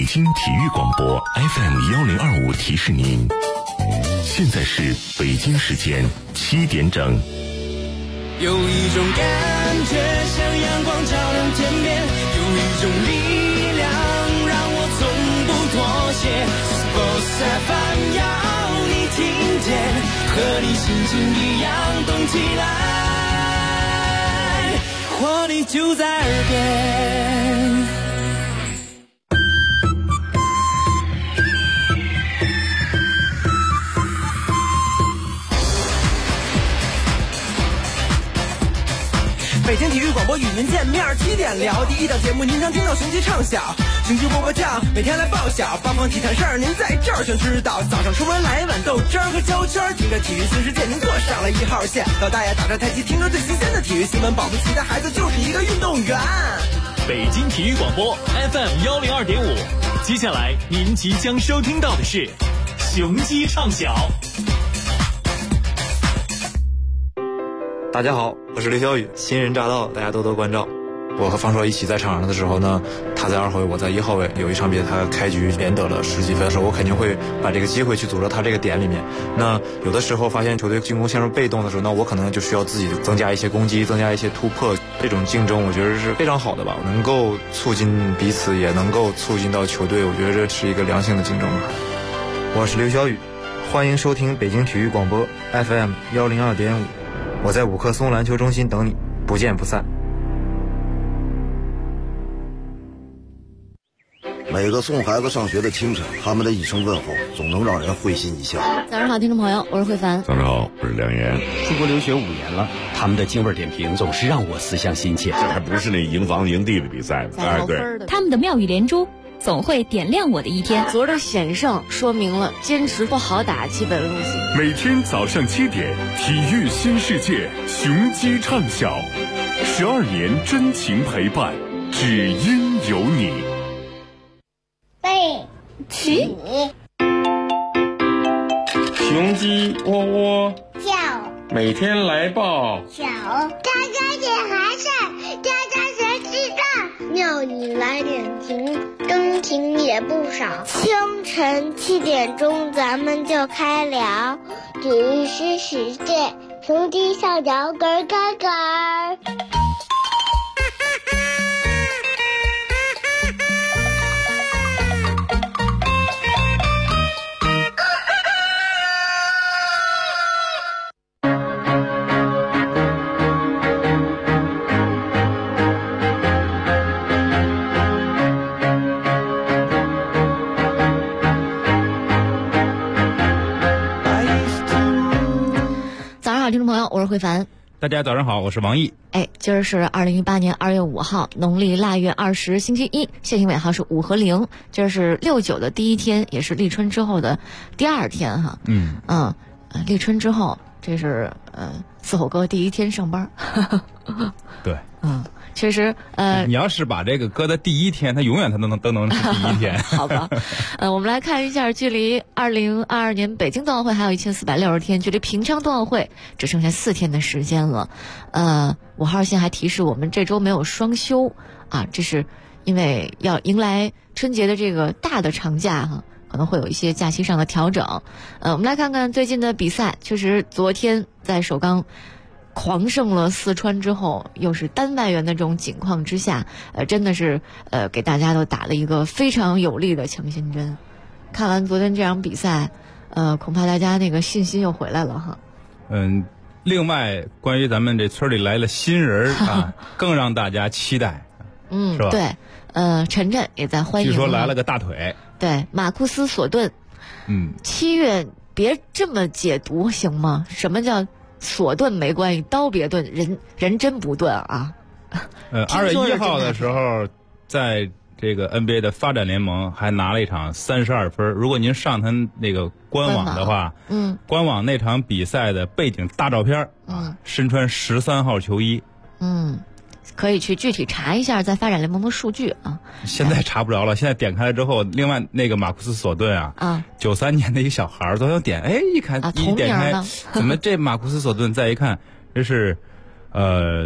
京体育广播 FM1025提示您，现在是北京时间7点整。 有一种感觉像阳光照亮天边，有一种力量让我从不妥协。Sports FM 要你听见，和你心情一样动起来，活力就在耳边。 北京体育广播与您见面，7点聊第一档节目，您常听到雄鸡唱晓，雄鸡播播酱每天来报晓，八方体坛事儿您在这儿全知道。早上出门来碗豆汁儿和焦圈，听着体育新世界您坐上了1号线。老大爷打着太极，听着最新鲜的体育新闻，保不齐的孩子就是一个运动员。 北京体育广播 FM102.5，接下来您即将收听到的是雄鸡唱晓。 大家好，我是刘晓宇，新人乍到，大家多多关照。我和方硕一起在场上的时候呢，他在2号位，我在1号位。有一场比赛他开局连得了10几分的时候，我肯定会把这个机会去组织他这个点里面。那有的时候发现球队进攻陷入被动的时候，那我可能就需要自己增加一些攻击，增加一些突破。这种竞争我觉得是非常好的吧，能够促进彼此，也能够促进到球队，我觉得这是一个良性的竞争吧。 我是刘晓宇，欢迎收听北京体育广播 FM102.5，我在五棵松篮球中心等你，不见不散。 每个送孩子上学的清晨，他们的一声问候总能让人会心一笑。 早上好，听众朋友，我是慧凡。 早上好，我是梁岩。 出国留学5年了，他们的京味点评总是让我思乡心切。 这还不是那营房营地的比赛呢， 哎，对， 他们的妙语连珠总会点亮我的一天。 昨儿的险胜说明了坚持不好打基本路线。 每天早上7点，体育新世界，雄鸡唱晓，12年真情陪伴，只因有你。 背起雄鸡喔喔叫， 每天来报小喳喳点孩子，喳喳学知道，妙语来点评，更听也不少。清晨7点钟咱们就开聊，体育新世界，雄鸡校长咯咯咯。 听众朋友，我是慧凡。 大家早上好，我是王毅。 今儿是2018年2月5号，农历腊月20，星期一，线性尾号是5和0。今儿是6·9的第一天，也是立春之后的第2天哈。立春之后，这是四吼哥第一天上班。 对， 确实， 你要是把这个搁在第一天，它永远它都能是第一天。 好吧，我们来看一下，距离2022年北京冬奥会还有1460天，距离平昌冬奥会只剩下4天的时间了。5号线还提示我们这周没有双休啊，这是因为要迎来春节的这个大的长假哈。可能会有一些假期上的调整。我们来看看最近的比赛，确实昨天在首钢狂胜了四川之后，又是单外援的这种情况之下，真的是给大家都打了一个非常有力的强心针。看完昨天这场比赛，恐怕大家那个信心又回来了哈。 另外关于咱们这村里来了新人啊，更让大家期待。是吧？ 对，晨晨也在欢迎。 据说来了个大腿。 对，马库斯·索顿。7月别这么解读行吗？什么叫索顿没关系，刀别钝，人真不钝啊。 2月1号的时候，在这个 NBA 的发展联盟还拿了一场32分。如果您上他那个官网的话，官网那场比赛的背景大照片身穿13号球衣。 可以去具体查一下在发展联盟的数据啊。 现在查不着了，现在点开了之后，另外那个马库斯·索顿93年的一个小孩儿，都要点，一看一点开，怎么这马库斯·索顿？再一看，这是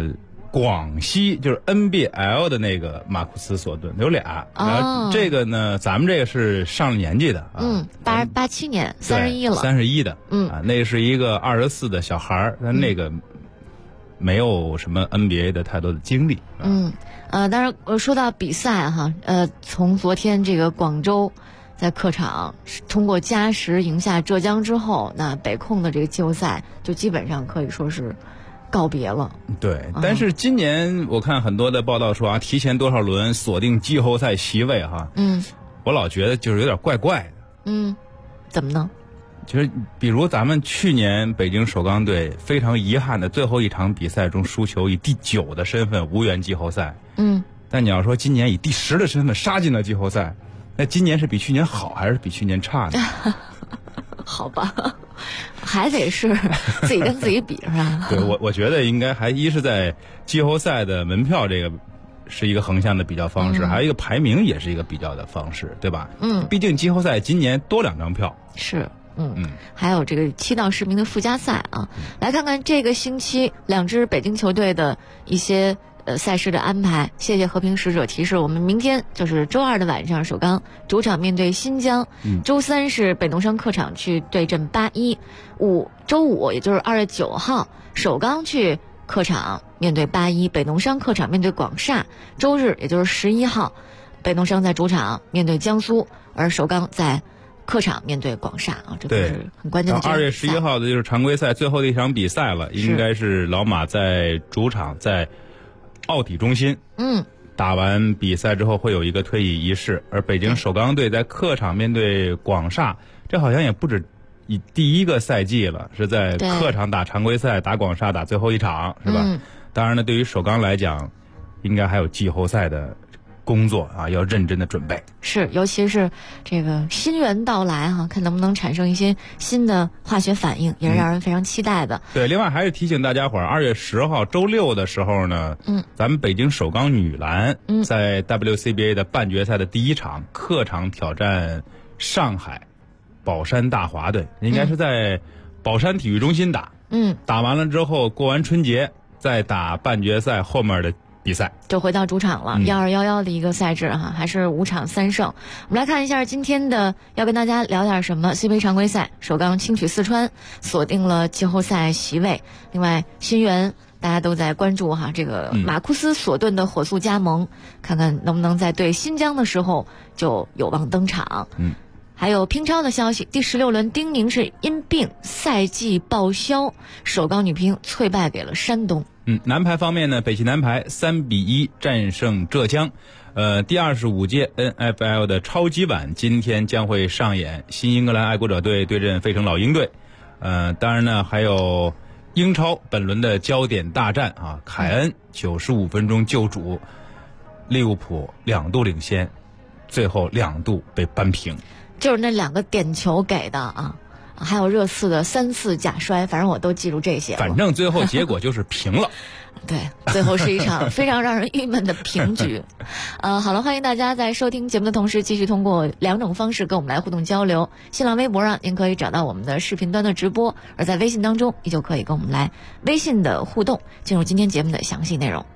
广西就是 NBL 的那个马库斯索顿有俩，然后这个呢，咱们这个是上了年纪的啊 ，87年31了 ，31的，那是一个24的小孩儿，但那个没有什么 NBA 的太多的经历。 当然说到比赛哈，从昨天这个广州在客场通过加时赢下浙江之后，那北控的这个季后赛就基本上可以说是告别了。 对，但是今年我看很多的报道说啊，提前多少轮锁定季后赛席位哈，我老觉得就是有点怪怪的。 怎么呢？ 其实，比如咱们去年北京首钢队非常遗憾的最后一场比赛中输球，以第9的身份无缘季后赛。但你要说今年以第10的身份杀进了季后赛，那今年是比去年好还是比去年差呢？ 好吧，还得是自己跟自己比是吧？ 对，我觉得应该还一是在季后赛的门票这个是一个横向的比较方式，还有一个排名也是一个比较的方式，对吧？毕竟季后赛今年多2张票。 是。还有这个7到10名的附加赛啊，来看看这个星期2支北京球队的一些赛事的安排。谢谢和平使者提示我们，明天就是周2的晚上，首钢主场面对新疆，周3是北农商客场去对阵81，周5也就是2月9号，首钢去客场面对81，北农商客场面对广厦，周日也就是11号，北农商在主场面对江苏，而首钢在客场面对广厦啊，这都是很关键的。 2月11号的就是常规赛最后的一场比赛了，应该是老马在主场在奥体中心，打完比赛之后会有一个退役仪式，而北京首钢队在客场面对广厦，这好像也不止以第一个赛季了，是在客场打常规赛，打广厦打最后一场，是吧？当然呢，对于首钢来讲，应该还有季后赛的工作啊，要认真的准备。 是，尤其是这个新援到来哈，看能不能产生一些新的化学反应，也是让人非常期待的。 对，另外还是提醒大家伙儿，2月10号周6的时候呢，咱们北京首钢女篮在 WCBA 的半决赛的第1场客场挑战上海宝山大华队，应该是在宝山体育中心打。打完了之后，过完春节再打半决赛后面的比赛， 就回到主场了，1211的一个赛制哈，还是5场3胜。我们来看一下今天的要跟大家聊点什么。CBA 常规赛，首钢轻取四川，锁定了季后赛席位。另外，新援大家都在关注哈，这个马库斯索顿的火速加盟，看看能不能在对新疆的时候就有望登场。还有乒超的消息，第16轮丁宁是因病赛季报销，首钢女乒脆败给了山东。 男排方面呢，北汽男排3-1战胜浙江。第25届 NFL 的超级碗今天将会上演，新英格兰爱国者队对阵费城老鹰队。当然呢，还有英超本轮的焦点大战啊，凯恩95分钟救主，利物浦2度领先，最后2度被扳平。 就是那2个点球给的啊。还有热刺的3次假摔，反正我都记住这些了。 反正最后结果就是平了。 对，最后是一场非常让人郁闷的平局。好了，欢迎大家在收听节目的同时，继续通过2种方式跟我们来互动交流。新浪微博上您可以找到我们的视频端的直播，而在微信当中，你就可以跟我们来微信的互动。进入今天节目的详细内容。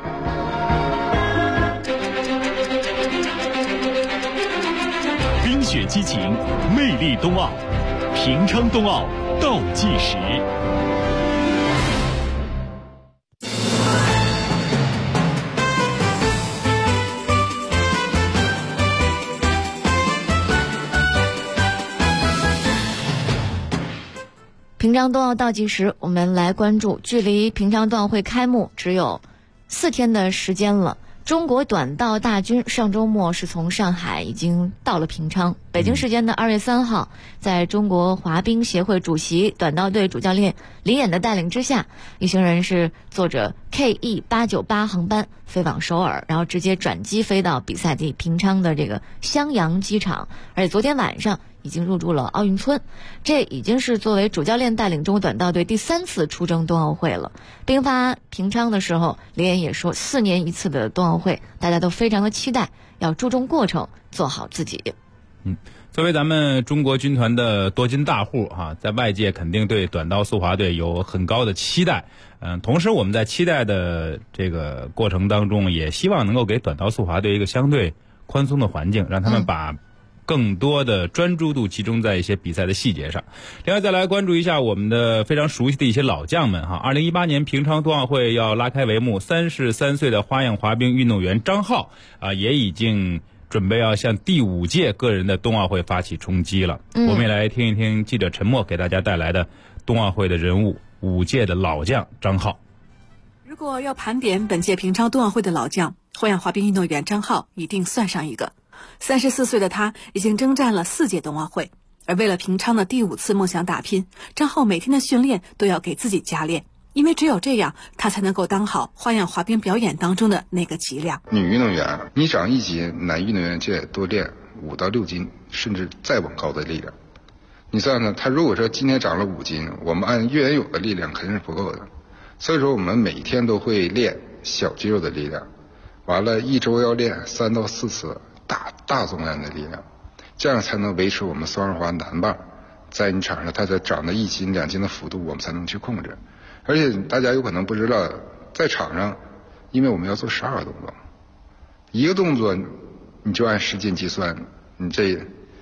冰雪激情，魅力冬奥。平昌冬奥倒计时。 平昌冬奥倒计时，我们来关注，距离平昌冬奥会开幕只有4天的时间了。中国短道大军上周末是从上海已经到了平昌。北京时间的2月3号，在中国滑冰协会主席、短道队主教练李岩的带领之下，一行人是坐着 KE898 航班飞往首尔，然后直接转机飞到比赛地平昌的这个襄阳机场。而且昨天晚上已经入住了奥运村，这已经是作为主教练带领中国短道队第3次出征冬奥会了。兵发平昌的时候，李岩也说，4年一次的冬奥会，大家都非常的期待，要注重过程，做好自己。 作为咱们中国军团的夺金大户在外界肯定对短道速滑队有很高的期待。同时我们在期待的这个过程当中，也希望能够给短道速滑队一个相对宽松的环境，让他们把更多的专注度集中在一些比赛的细节上。另外再来关注一下我们的非常熟悉的一些老将们2018年平昌冬奥会要拉开帷幕，33岁的花样滑冰运动员张浩也已经准备要向第5届个人的冬奥会发起冲击了。我们也来听一听记者陈默给大家带来的冬奥会的人物，5届的老将张浩。 如果要盘点本届平昌冬奥会的老将，花样滑冰运动员张浩一定算上一个。34岁的他已经征战了4届冬奥会，而为了平昌的第5次梦想打拼，张浩每天的训练都要给自己加练，因为只有这样，他才能够当好花样滑冰表演当中的那个脊梁。 女运动员你长1斤，男运动员就得多练5到6斤，甚至再往高的力量。你算算，他如果说今天长了5斤，我们按原有的力量肯定是不够的，所以说我们每天都会练小肌肉的力量，完了1周要练3到4次大重量的力量，这样才能维持我们双人滑男棒在你场上它的长的1斤2斤的幅度，我们才能去控制。而且大家有可能不知道，在场上因为我们要做12个动作，一个动作你就按时间计算，你这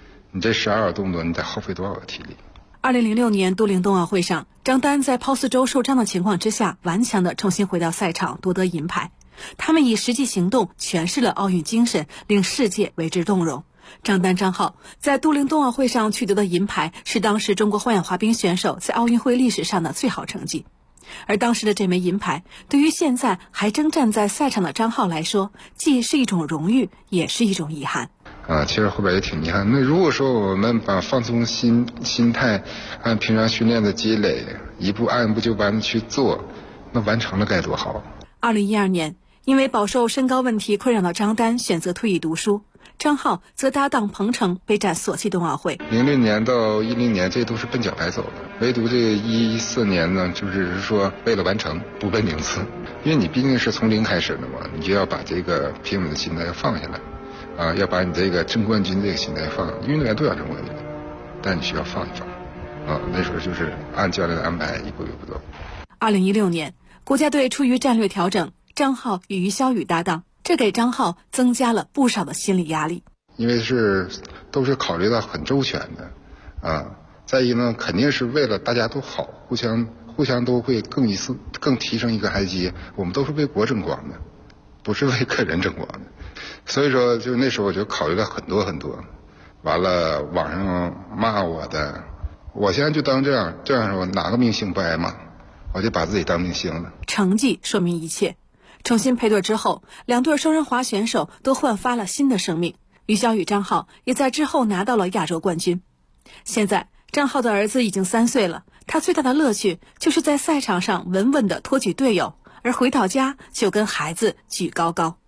12个动作你得耗费多少个体力。 2006年都灵冬奥会上，张丹在抛四周受伤的情况之下，顽强地重新回到赛场夺得银牌。他们以实际行动诠释了奥运精神，令世界为之动容。张丹、张浩在都灵冬奥会上取得的银牌，是当时中国花样滑冰选手在奥运会历史上的最好成绩。而当时的这枚银牌，对于现在还征战在赛场的张浩来说，既是一种荣誉，也是一种遗憾。 其实后边也挺遗憾。那如果说我们把放松心态，按平常训练的积累，一步按部就班的去做，那完成了该多好。 2012年，因为饱受身高问题困扰的张丹选择退役读书，张浩则搭档彭程备战索契冬奥会。 06年到10年，这都是奔奖牌走的，唯独这个14年呢，就是说为了完成，不奔名次，因为你毕竟是从零开始的嘛，你就要把这个平稳的心态要放下来，要把你这个争冠军这个心态放。运动员都要争冠军，但你需要放一放，那时候就是按教练的安排一步一步走。 2016年，国家队出于战略调整，张浩与于小雨搭档，这给张浩增加了不少的心理压力。 因为都是考虑到很周全的，再一呢，肯定是为了大家都好，互相都会更提升一个台阶。我们都是为国争光的，不是为个人争光的。所以说，就那时候我就考虑了很多很多。完了，网上骂我的，我现在就当这样说，哪个明星不挨骂？我就把自己当明星了。 成绩说明一切。重新配对之后，两对双人滑选手都焕发了新的生命。于小雨、张浩也在之后拿到了亚洲冠军。现在张浩的儿子已经3岁了，他最大的乐趣就是在赛场上稳稳地托举队友，而回到家就跟孩子举高高。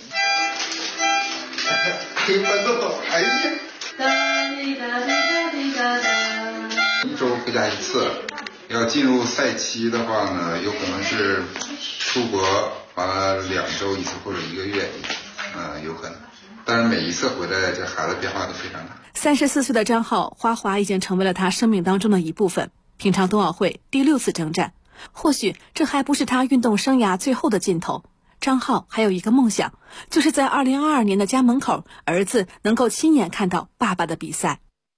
1周回家1次，要进入赛期的话呢，有可能是出国完了2周1次或者1个月1次，有可能。但是每一次回来，这孩子变化都非常大。 34岁的张浩，花滑已经成为了他生命当中的一部分。平昌冬奥会第6次征战，或许这还不是他运动生涯最后的尽头。张浩还有一个梦想，就是在2022年的家门口，儿子能够亲眼看到爸爸的比赛。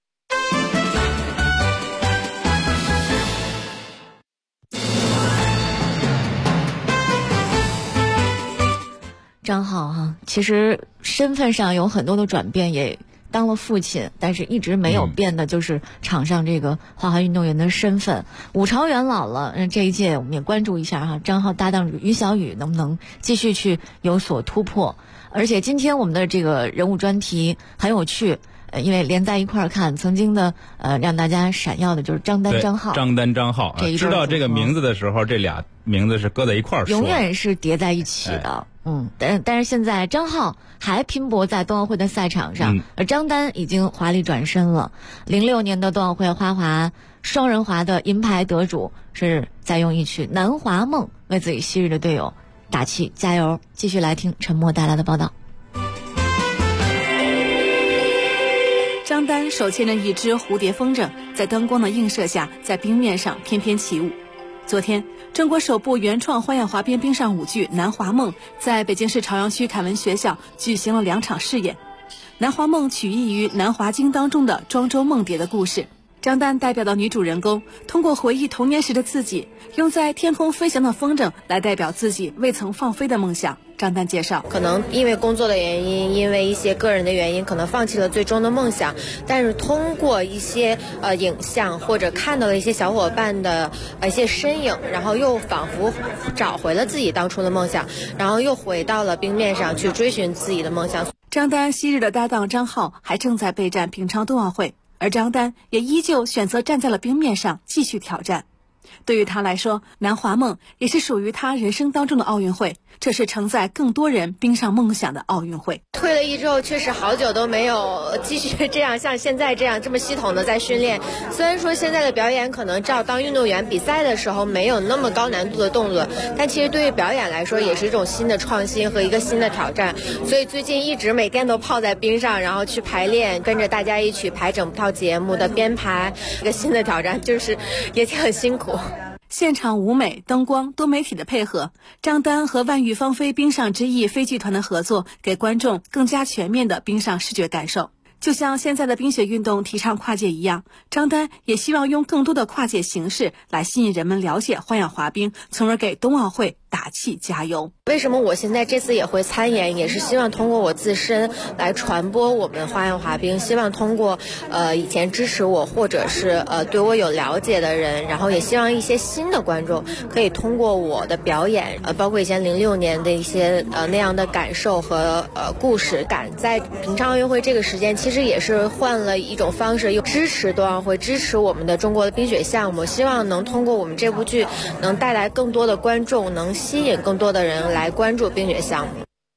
张浩其实身份上有很多的转变，也当了父亲，但是一直没有变的就是场上这个花滑运动员的身份。武朝元老了，这一届我们也关注一下张浩搭档于小雨能不能继续去有所突破。而且今天我们的这个人物专题很有趣，因为连在一块儿看，曾经的让大家闪耀的就是张丹、张浩。 张丹、张浩，知道这个名字的时候，这俩名字是搁在一块儿说， 永远是叠在一起的。但是现在张浩还拼搏在冬奥会的赛场上，而张丹已经华丽转身了。06年的冬奥会花滑双人滑的银牌得主，是在用一曲《南华梦》为自己昔日的队友打气加油。继续来听陈默带来的报道。 张丹手牵着一只蝴蝶风筝，在灯光的映射下，在冰面上翩翩起舞。昨天，中国首部原创花样滑冰冰上舞剧《南华梦》在北京市朝阳区凯文学校举行了2场试演。《南华梦》取意于《南华经》当中的庄周梦蝶的故事。张丹代表的女主人公通过回忆童年时的自己，用在天空飞翔的风筝来代表自己未曾放飞的梦想。张丹介绍， 可能因为工作的原因，因为一些个人的原因，可能放弃了最终的梦想，但是通过一些影像或者看到了一些小伙伴的一些身影，然后又仿佛找回了自己当初的梦想，然后又回到了冰面上去追寻自己的梦想。 张丹昔日的搭档张浩还正在备战平昌冬奥会，而张丹也依旧选择站在了冰面上继续挑战。对于他来说，南华梦也是属于他人生当中的奥运会，这是承载更多人冰上梦想的奥运会。 退了役之后，确实好久都没有继续这样像现在这样这么系统的在训练。虽然说现在的表演可能照当运动员比赛的时候没有那么高难度的动作，但其实对于表演来说也是一种新的创新和一个新的挑战。所以最近一直每天都泡在冰上，然后去排练，跟着大家一起排整套节目的编排，一个新的挑战，就是也挺很辛苦。 现场舞美、灯光、多媒体的配合，张丹和万域芳菲冰上之翼飞剧团的合作，给观众更加全面的冰上视觉感受。就像现在的冰雪运动提倡跨界一样，张丹也希望用更多的跨界形式来吸引人们了解花样滑冰，从而给冬奥会打气加油。 为什么我现在这次也会参演，也是希望通过我自身来传播我们花样滑冰，希望通过以前支持我或者是对我有了解的人，然后也希望一些新的观众可以通过我的表演，包括以前06年的一些那样的感受和故事感，在平昌奥运会这个时间，其实也是换了一种方式，又支持冬奥会，支持我们的中国的冰雪项目，希望能通过我们这部剧能带来更多的观众，能吸引更多的人来关注冰雪项目。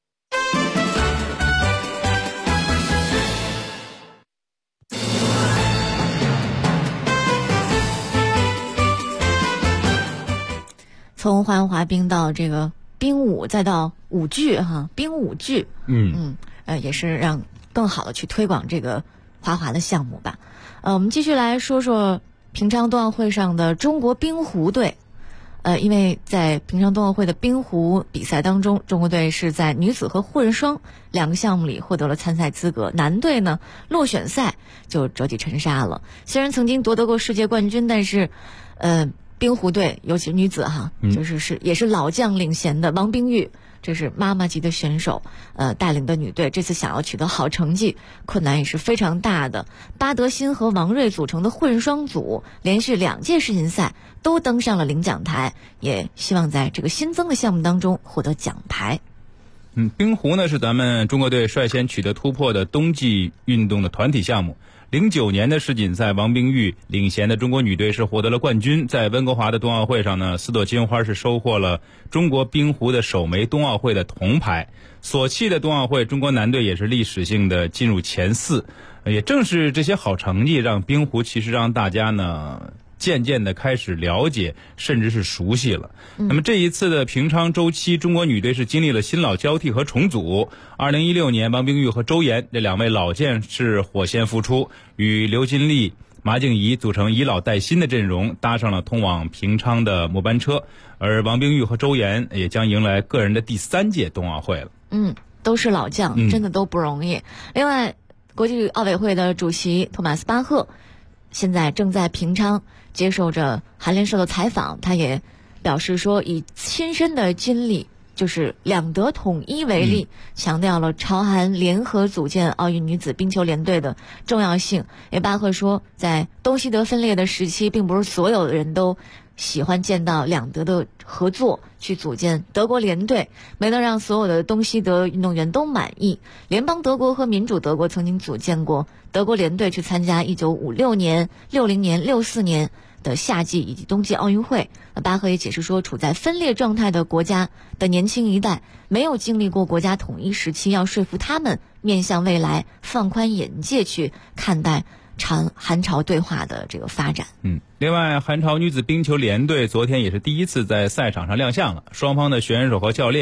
从花样滑冰到这个冰舞，再到舞剧哈，冰舞剧，也是让更好的去推广这个滑滑的项目吧。我们继续来说说平昌冬奥会上的中国冰壶队。因为在平昌冬奥会的冰壶比赛当中，中国队是在女子和混双2个项目里获得了参赛资格。男队呢，落选赛就折戟沉沙了。虽然曾经夺得过世界冠军，但是，冰壶队尤其是女子哈，也是老将领衔的王冰玉，这是妈妈级的选手，带领的女队这次想要取得好成绩，困难也是非常大的。巴德新和王睿组成的混双组连续2届世锦赛都登上了领奖台，也希望在这个新增的项目当中获得奖牌。 冰壶呢是咱们中国队率先取得突破的冬季运动的团体项目。09年的世锦赛，王冰玉领衔的中国女队是获得了冠军。在温哥华的冬奥会上呢，4朵金花是收获了中国冰壶的首枚冬奥会的铜牌。索契的冬奥会，中国男队也是历史性的进入前4。也正是这些好成绩，让冰壶其实让大家呢渐渐的开始了解，甚至是熟悉了。那么这一次的平昌周期，中国女队是经历了新老交替和重组。2016年，王冰玉和周岩这2位老将是火线复出，与刘金丽、马静怡组成以老带新的阵容，搭上了通往平昌的末班车。而王冰玉和周岩也将迎来个人的第3届冬奥会了。 都是老将，真的都不容易。另外，国际奥委会的主席托马斯巴赫现在正在平昌接受着韩联社的采访，他也表示说，以亲身的经历，就是2德统一为例，强调了朝韩联合组建奥运女子冰球联队的重要性。也巴赫说，在东西德分裂的时期，并不是所有的人都喜欢见到2德的合作去组建德国联队，没能让所有的东西德运动员都满意。联邦德国和民主德国曾经组建过德国联队，去参加1956年、60年、64年的夏季以及冬季奥运会。巴赫也解释说，处在分裂状态的国家的年轻一代没有经历过国家统一时期，要说服他们面向未来，放宽眼界去看待韩朝对话的这个发展。 另外，韩朝女子冰球联队昨天也是第一次在赛场上亮相了，双方的选手和教练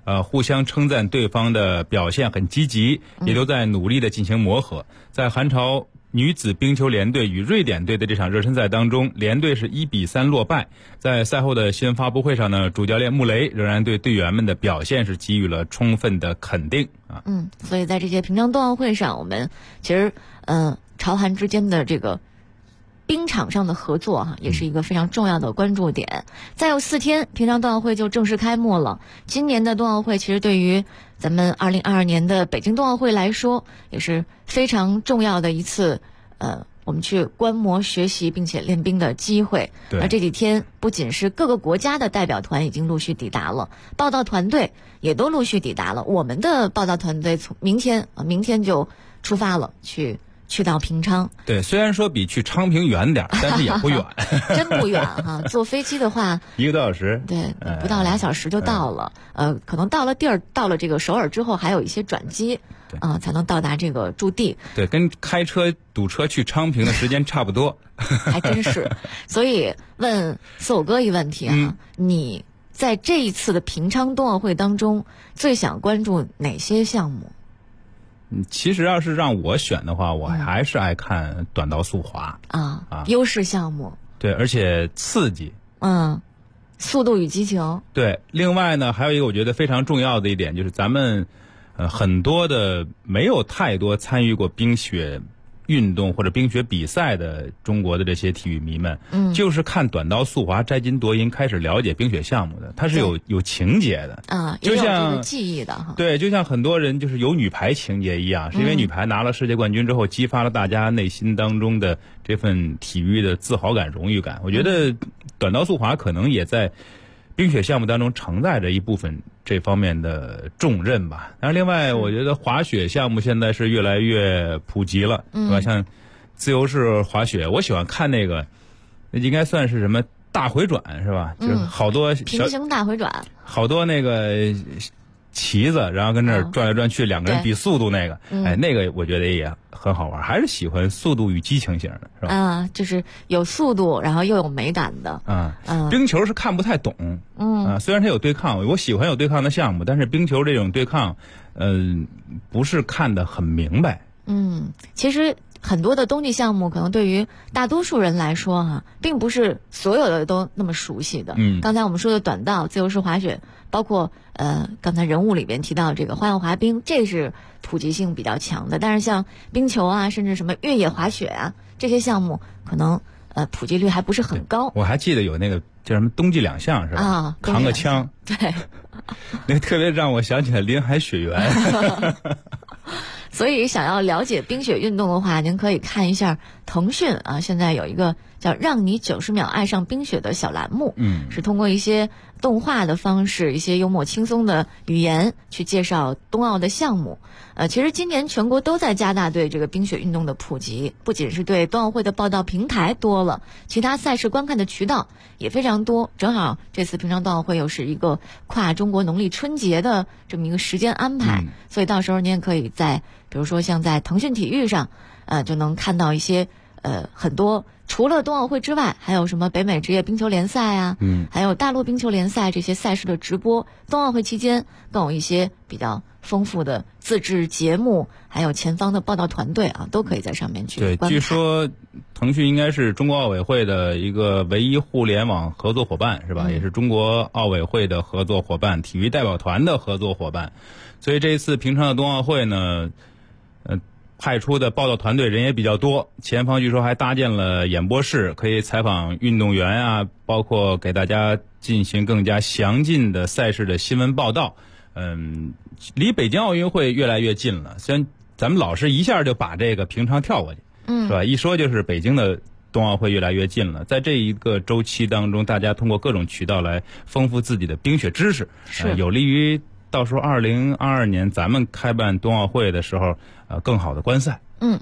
互相称赞对方的表现很积极，也都在努力的进行磨合。在韩朝女子冰球联队与瑞典队的这场热身赛当中，联队是1-3落败。在赛后的新闻发布会上呢，主教练穆雷仍然对队员们的表现是给予了充分的肯定啊。 所以在这届平昌冬奥会上，我们其实朝韩之间的这个冰场上的合作也是一个非常重要的关注点。再有4天，平昌冬奥会就正式开幕了。今年的冬奥会其实对于咱们2022年的北京冬奥会来说，也是非常重要的一次我们去观摩学习并且练冰的机会。而这几天不仅是各个国家的代表团已经陆续抵达了，报道团队也都陆续抵达了。我们的报道团队从明天就出发了，去到平昌。 对，虽然说比去昌平远点，但是也不远。 真不远哈，坐飞机的话 1个多小时。 对，不到2小时就到了。可能到了地儿，到了这个首尔之后，还有一些转机才能到达这个驻地。 对，跟开车堵车去昌平的时间差不多。 还真是。所以问思友哥一问题你在这一次的平昌冬奥会当中，最想关注哪些项目？ 其实要是让我选的话，我还是爱看短道速滑优势项目。 对，而且刺激。 速度与激情。 对，另外呢，还有一个我觉得非常重要的一点，就是咱们很多的没有太多参与过冰雪运动或者冰雪比赛的中国的这些体育迷们，就是看短道速滑摘金夺银开始了解冰雪项目的，它是有情节的就像有这个记忆的哈。 对，就像很多人就是有女排情节一样，是因为女排拿了世界冠军之后，激发了大家内心当中的这份体育的自豪感、荣誉感。我觉得短道速滑可能也在冰雪项目当中承载着一部分这方面的重任吧。但是另外，我觉得滑雪项目现在是越来越普及了，是吧？像自由式滑雪，我喜欢看那个，应该算是什么大回转是吧？就是好多平行大回转， 好多那个旗子，然后跟那儿转来转去，两个人比速度那个，那个我觉得也很好玩，还是喜欢速度与激情型的，是吧？ 就是有速度，然后又有美感的。 冰球是看不太懂，虽然它有对抗，我喜欢有对抗的项目，但是冰球这种对抗，不是看得很明白。 其实很多的冬季项目可能对于大多数人来说并不是所有的都那么熟悉的。刚才我们说的短道、自由式滑雪，包括刚才人物里边提到这个花样滑冰，这是普及性比较强的。但是像冰球甚至什么越野滑雪这些项目，可能普及率还不是很高。 我还记得有那个叫什么冬季2项是吧？扛个枪。 对， 那个特别让我想起来林海雪原。 所以想要了解冰雪运动的话，您可以看一下腾讯现在有一个叫让你90秒爱上冰雪的小栏目，是通过一些动画的方式，一些幽默轻松的语言去介绍冬奥的项目。其实今年全国都在加大对这个冰雪运动的普及，不仅是对冬奥会的报道平台多了，其他赛事观看的渠道也非常多。正好这次平昌冬奥会又是一个跨中国农历春节的这么一个时间安排，所以到时候您也可以在比如说像在腾讯体育上就能看到一些很多除了冬奥会之外，还有什么北美职业冰球联赛还有大陆冰球联赛这些赛事的直播。冬奥会期间更有一些比较丰富的自制节目，还有前方的报道团队都可以在上面去观看。 对，据说腾讯应该是中国奥委会的一个唯一互联网合作伙伴，是吧？也是中国奥委会的合作伙伴，体育代表团的合作伙伴。所以这一次平昌的冬奥会呢，派出的报道团队人也比较多，前方据说还搭建了演播室，可以采访运动员包括给大家进行更加详尽的赛事的新闻报道。离北京奥运会越来越近了，虽然咱们老是一下就把这个平常跳过去，是吧？一说就是北京的冬奥会越来越近了，在这一个周期当中，大家通过各种渠道来丰富自己的冰雪知识，有利于到时候2022年咱们开办冬奥会的时候，更好的观赛。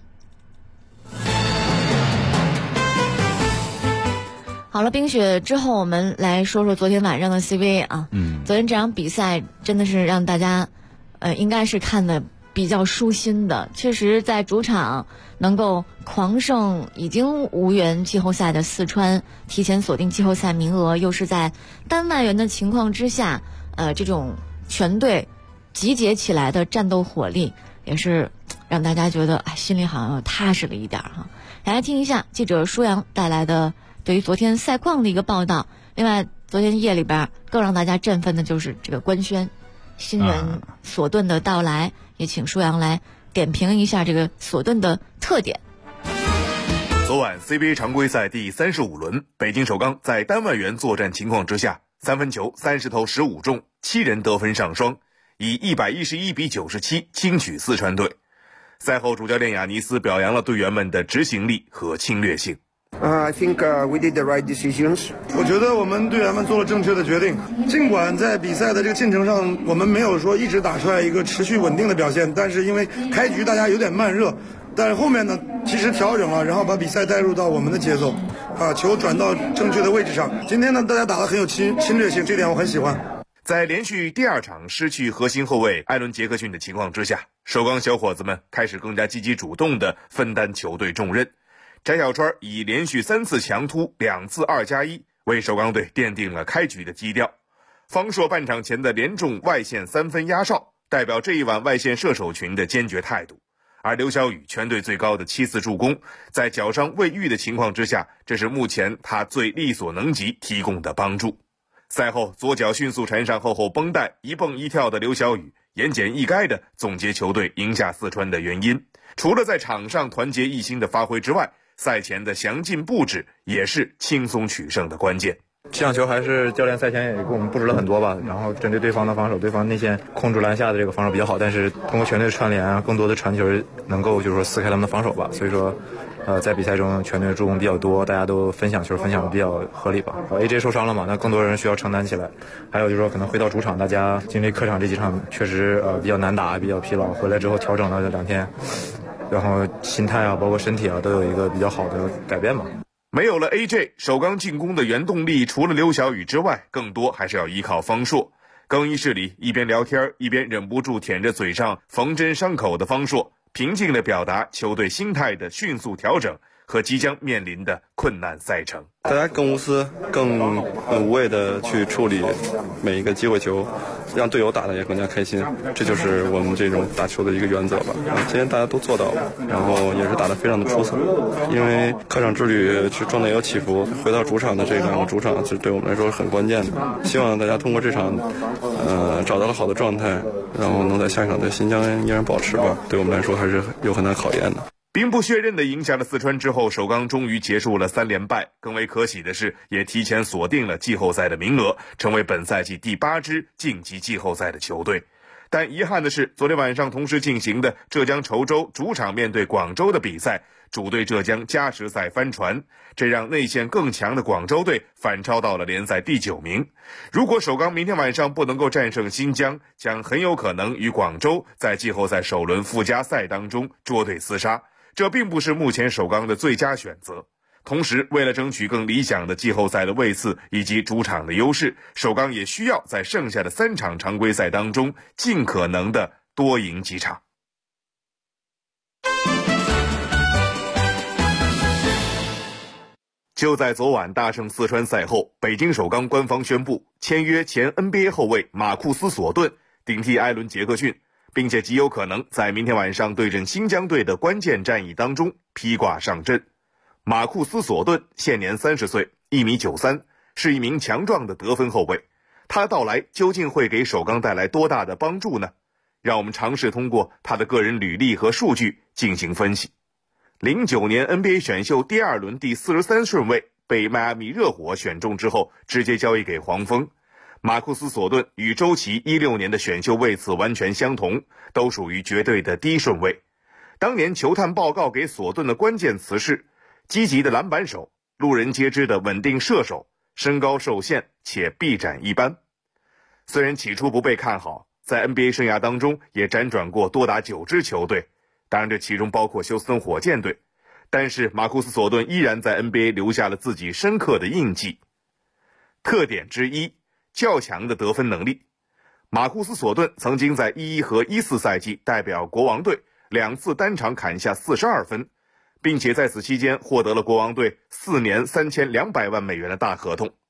好了，冰雪之后我们来说说昨天晚上的 CBA 昨天这场比赛真的是让大家应该是看的比较舒心的。确实在主场能够狂胜已经无缘季后赛的四川，提前锁定季后赛名额，又是在单外援的情况之下，这种全队集结起来的战斗火力，也是让大家觉得心里好像踏实了一点哈。来听一下记者舒阳带来的对于昨天赛况的一个报道。另外，昨天夜里边更让大家振奋的就是这个官宣新人索顿的到来，也请舒阳来点评一下这个索顿的特点。 昨晚 CBA 常规赛第35轮，北京首钢在单外援作战情况之下，三分球30投15中，7人得分上双，以111比97轻取四川队。赛后主教练亚尼斯表扬了队员们的执行力和侵略性。 I think we did the right decisions. 我觉得我们队员们做了正确的决定。尽管在比赛的这个进程上，我们没有说一直打出来一个持续稳定的表现，但是因为开局大家有点慢热，但是后面呢及时调整了，然后把比赛带入到我们的节奏，球转到正确的位置上。今天呢，大家打得很有侵略性，这点我很喜欢。 在连续第2场失去核心后卫艾伦·杰克逊的情况之下，首钢小伙子们开始更加积极主动地分担球队重任。翟小川以连续3次强突2次2+1为首钢队奠定了开局的基调。方硕半场前的连中外线3分压哨，代表这一晚外线射手群的坚决态度。而刘晓宇全队最高的7次助攻，在脚伤未愈的情况之下，这是目前他最力所能及提供的帮助。赛后左脚迅速缠上厚厚绷带，一蹦一跳的刘晓宇言简意赅地总结球队赢下四川的原因，除了在场上团结一心的发挥之外，赛前的详尽布置也是轻松取胜的关键。 这场球还是教练赛前也给我们布置了很多吧，然后针对对方的防守，对方内线控制篮下的这个防守比较好，但是通过全队串联啊，更多的传球能够就是说撕开他们的防守吧。所以说在比赛中全队助攻比较多，大家都分享球分享的比较合理吧。AJ 受伤了嘛，那更多人需要承担起来。还有就是说可能回到主场，大家经历客场这几场确实比较难打，比较疲劳，回来之后调整了这2天，然后心态啊包括身体啊都有一个比较好的改变吧。 没有了 AJ， 首钢进攻的原动力除了刘晓宇之外，更多还是要依靠方硕。更衣室里一边聊天一边忍不住舔着嘴上缝针伤口的方硕，平静地表达球队心态的迅速调整和即将面临的困难赛程。 大家更无私更无畏地去处理每一个机会球，让队友打得也更加开心，这就是我们这种打球的一个原则吧。今天大家都做到了，然后也是打得非常的出色。因为客场之旅是状态有起伏，回到主场的这2个主场是对我们来说是很关键的。希望大家通过这场找到了好的状态，然后能在下一场对新疆依然保持吧，对我们来说还是有很大考验的。 兵不血刃地赢下了四川之后，首钢终于结束了3连败。更为可喜的是，也提前锁定了季后赛的名额，成为本赛季第8支晋级季后赛的球队。但遗憾的是，昨天晚上同时进行的浙江稠州主场面对广州的比赛，主队浙江加时赛翻船，这让内线更强的广州队反超到了联赛第9名。如果首钢明天晚上不能够战胜新疆，将很有可能与广州在季后赛首轮附加赛当中捉对厮杀。这并不是目前首钢的最佳选择。同时，为了争取更理想的季后赛的位次以及主场的优势，首钢也需要在剩下的3场常规赛当中尽可能的多赢几场。就在昨晚大胜四川赛后，北京首钢官方宣布签约前 NBA 后卫马库斯·索顿，顶替艾伦·杰克逊，并且极有可能在明天晚上对阵新疆队的关键战役当中披挂上阵。马库斯·索顿现年30岁，1米93，是一名强壮的得分后卫。他到来究竟会给首钢带来多大的帮助呢？让我们尝试通过他的个人履历和数据进行分析。09年 NBA 选秀第2轮第43顺位被迈阿密热火选中之后，直接交易给黄蜂。马库斯·索顿与周琦16年的选秀位次完全相同，都属于绝对的低顺位。当年球探报告给索顿的关键词是积极的篮板手，路人皆知的稳定射手，身高受限且臂展一般。虽然起初不被看好，在 NBA 生涯当中也辗转过多达9支球队，当然这其中包括休斯顿火箭队，但是马库斯·索顿依然在 NBA 留下了自己深刻的印记。特点之一，较强的得分能力。马库斯·索顿曾经在11和14赛季代表国王队2次单场砍下42分，并且在此期间获得了国王队4年3200万美元的大合同。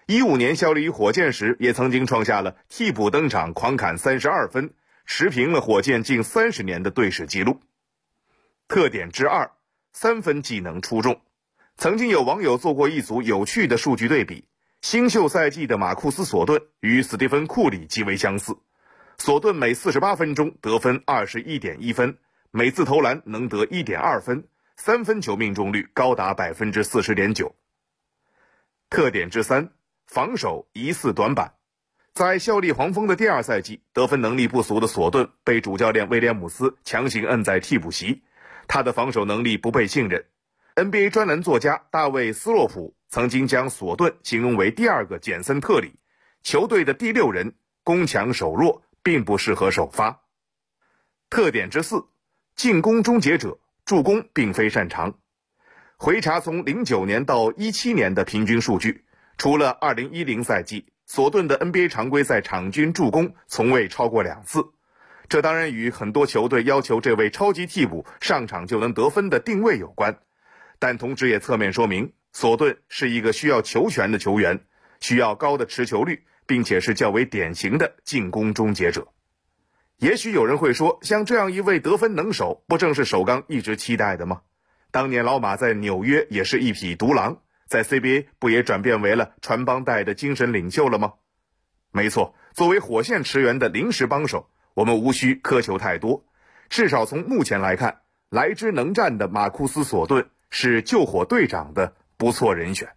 15年效力于火箭时，也曾经创下了替补登场狂砍32分，持平了火箭近30年的队史纪录。特点之2，三分技能出众。曾经有网友做过一组有趣的数据对比，新秀赛季的马库斯·索顿与斯蒂芬·库里极为相似。索顿每48分钟得分 21.1 分，每次投篮能得 1.2 分，三分球命中率高达 40.9%。特点之3，防守疑似短板。在效力黄蜂的第2赛季，得分能力不俗的索顿被主教练威廉姆斯强行摁在替补席，他的防守能力不被信任。NBA 专栏作家大卫·斯洛普曾经将索顿形容为第2个简森特里，球队的第6人，攻强守弱，并不适合首发。特点之4，进攻终结者，助攻并非擅长。回查从09年到17年的平均数据，除了2010赛季，索顿的 NBA 常规赛场均助攻从未超过2次。这当然与很多球队要求这位超级替补上场就能得分的定位有关，但同时也侧面说明索顿是一个需要球权的球员，需要高的持球率，并且是较为典型的进攻终结者。也许有人会说，像这样一位得分能手，不正是首钢一直期待的吗？当年老马在纽约也是一匹独狼，在 CBA 不也转变为了传帮带的精神领袖了吗？没错，作为火线驰援的临时帮手，我们无需苛求太多，至少从目前来看，来之能战的马库斯·索顿是救火队长的不错人选。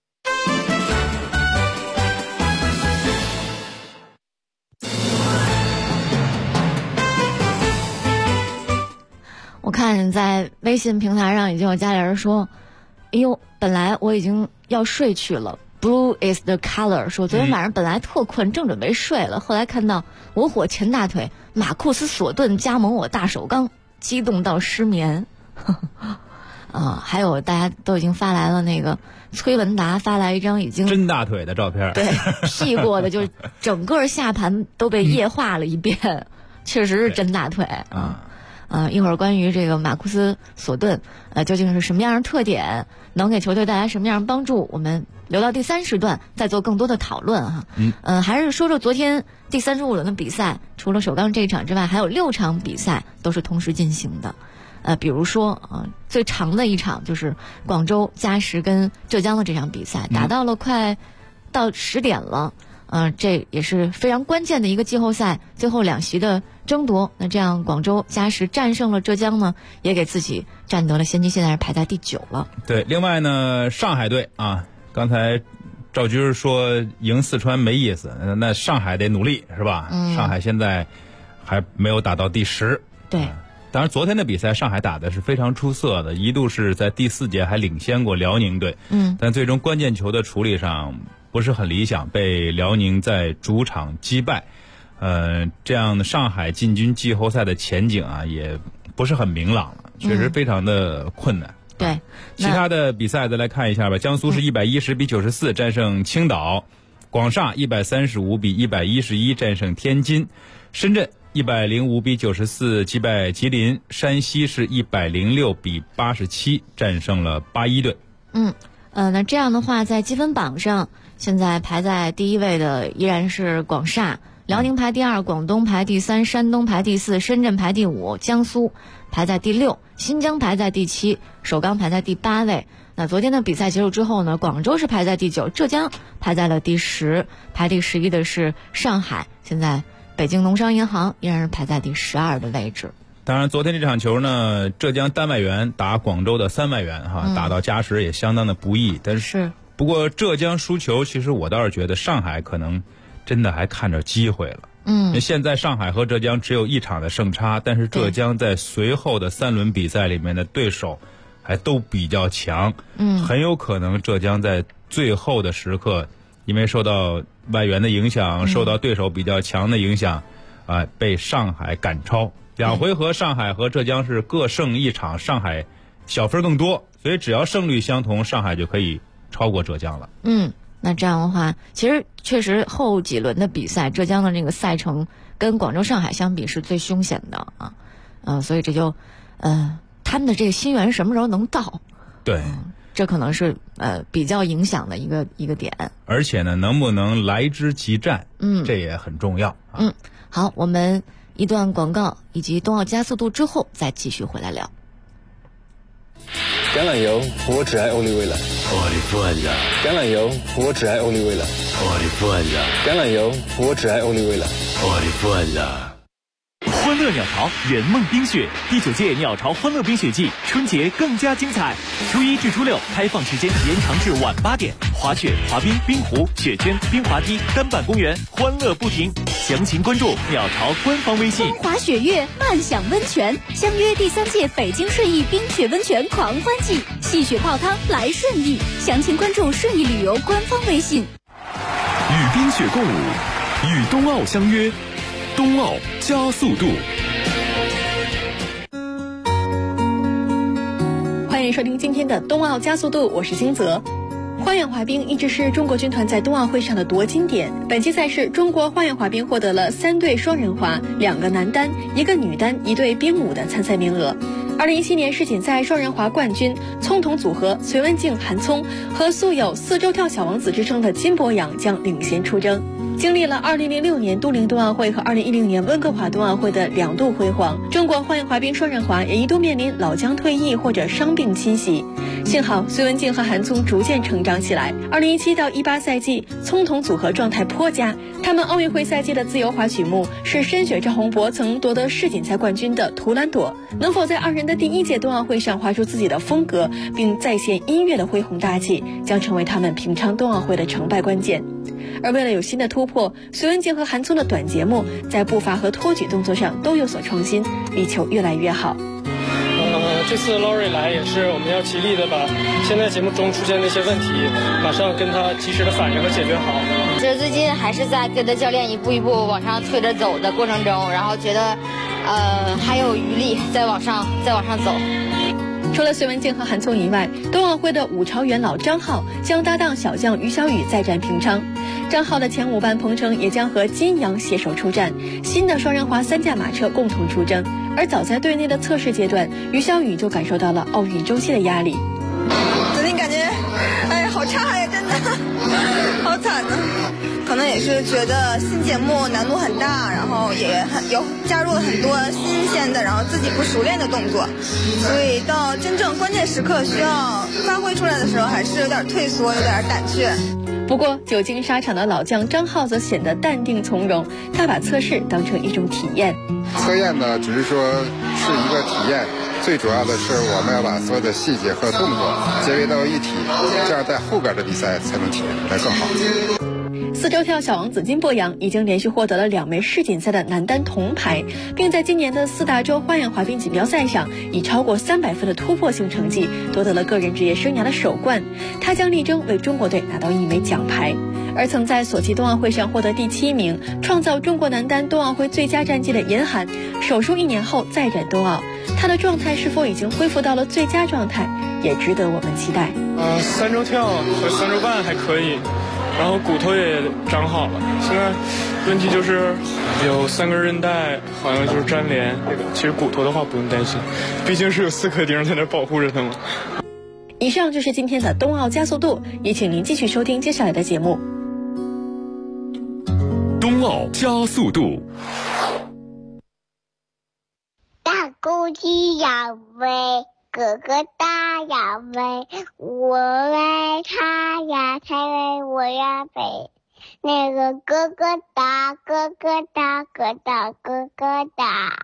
我看在微信平台上已经有家里人说，哎呦，本来我已经要睡去了， Blue is the color， 说昨天晚上本来特困，正准备睡了，后来看到我火前大腿马库斯·索顿加盟我大首钢，激动到失眠。还有大家都已经发来了，那个崔文达发来一张已经真大腿的照片， 对，P 过的，就是整个下盘都被液化了一遍，确实是真大腿啊。一会儿关于这个马库斯·索顿，究竟是什么样的特点，能给球队带来什么样的帮助，我们留到第3时段再做更多的讨论哈。还是说说昨天第35轮的比赛，除了首钢这一场之外，还有6场比赛都是同时进行的。比如说最长的一场就是广州嘉实跟浙江的这场比赛，打到了快到10点了。这也是非常关键的一个季后赛最后2席的争夺。那这样广州嘉实战胜了浙江呢，也给自己占得了先机，现在是排在第9了。 对，另外呢，上海队啊，刚才赵军说赢四川没意思，那上海得努力是吧？上海现在还没有打到第10。 对。 当然，昨天的比赛上海打的是非常出色的，一度是在第4节还领先过辽宁队。但最终关键球的处理上不是很理想，被辽宁在主场击败。这样的上海进军季后赛的前景啊，也不是很明朗了，确实非常的困难。 对， 其他的比赛再来看一下吧。江苏是110比94战胜青岛，广厦135比111战胜天津，深圳105比94击败吉林，山西是106比87战胜了81队。 那这样的话，在积分榜上，现在排在第1位的依然是广厦，辽宁排第2，广东排第3，山东排第4，深圳排第5，江苏排在第6，新疆排在第7，首钢排在第8位。那昨天的比赛结束之后呢，广州是排在第9，浙江排在了第10，排第11的是上海，现在北京农商银行依然是排在第12的位置。 当然，昨天这场球呢，浙江单外援打广州的3外援打到加时也相当的不易。但是不过浙江输球，其实我倒是觉得上海可能真的还看着机会了。现在上海和浙江只有1场的胜差，但是浙江在随后的3轮比赛里面的对手还都比较强。很有可能浙江在最后的时刻，因为受到外援的影响，受到对手比较强的影响，被上海赶超。2回合上海和浙江是各胜1场，上海小分更多，所以只要胜率相同，上海就可以超过浙江了。 那这样的话，其实确实后几轮的比赛，浙江的那个赛程跟广州、上海相比是最凶险的啊。所以这就他们的这个心源什么时候能到？ 对。 这可能是比较影响的一个点。 而且呢，能不能来之即战，这也很重要啊。 好，我们一段广告以及冬奥加速度之后再继续回来聊。 橄榄油，我只爱欧丽薇了。橄榄油，我只爱欧丽薇了。橄榄油，我只爱欧丽薇了。 欢乐鸟巢圆梦冰雪第9届鸟巢欢乐冰雪季春节更加精彩，初1至初6开放时间延长至晚8点，滑雪、滑冰、冰壶、雪圈、冰滑梯、单板公园，欢乐不停。详情关注鸟巢官方微信。 风华雪月，漫享温泉，相约第3届北京顺义冰雪温泉狂欢季，戏雪泡汤来顺义。详情关注顺义旅游官方微信。 与冰雪共舞，与冬奥相约，冬奥加速度。 欢迎收听今天的冬奥加速度，我是金泽。花样滑冰一直是中国军团在冬奥会上的夺金点。本期赛事，中国花样滑冰获得了3对双人滑、2个男单、1个女单、1对冰舞的参赛名额。2017年世锦赛双人滑冠军葱桶组合隋文静、韩聪和素有4周跳小王子之称的金博洋将领衔出征。经历了2006年都灵冬奥会和2010年温哥华冬奥会的2度辉煌，中国花样滑冰双人滑也一度面临老将退役或者伤病侵袭。幸好隋文静和韩聪逐渐成长起来。2017到18赛季，葱桶组合状态颇佳。他们奥运会赛季的自由滑曲目是深雪赵宏博曾夺得世锦赛冠军的《图兰朵》。能否在2人的第1届冬奥会上滑出自己的风格，并再现音乐的恢宏大气，将成为他们平昌冬奥会的成败关键。而为了有新的突破，隋文静和韩聪的短节目在步伐和托举动作上都有所创新，力求越来越好。 这次 Lori 来也是我们要极力的把现在节目中出现的那些问题马上跟他及时的反应和解决好。 其实最近还是在跟着教练一步一步往上推着走的过程中，然后觉得还有余力再往上走。 除了隋文静和韩聪以外，冬奥会的5朝元老张浩将搭档小将于小雨再战平昌。张浩的前舞伴彭程也将和金阳携手出战，新的双人滑3驾马车共同出征。而早在队内的测试阶段，于小雨就感受到了奥运周期的压力。 昨天感觉，好差呀，真的，好惨啊！可能也是觉得新节目难度很大，然后也有加入了很多新鲜的，然后自己不熟练的动作，所以到真正关键时刻需要发挥出来的时候，还是有点退缩，有点胆怯。 不过久经沙场的老将张浩则显得淡定从容，他把测试当成一种体验。 测验呢，只是说是一个体验，最主要的是我们要把所有的细节和动作结合到一体，这样在后边的比赛才能体验得更好。 4周跳小王子金博洋已经连续获得了2枚世锦赛的男单铜牌，并在今年的4大洲花样滑冰锦标赛上以超过300分的突破性成绩夺得了个人职业生涯的首冠。他将力争为中国队拿到1枚奖牌。而曾在索契冬奥会上获得第7名，创造中国男单冬奥会最佳战绩的严寒，手术1年后再战冬奥，他的状态是否已经恢复到了最佳状态，也值得我们期待。 3周跳和3周半还可以，然后骨头也长好了，现在问题就是有3根韧带好像就是粘连，其实骨头的话不用担心，毕竟是有4颗钉在那保护着它嘛。 以上就是今天的冬奥加速度，也请您继续收听接下来的节目。 冬奥加速度。 大公鸡要飞，哥哥大要飞，我爱它呀，它为我呀飞。那个哥哥大，哥哥大，哥大，哥哥大。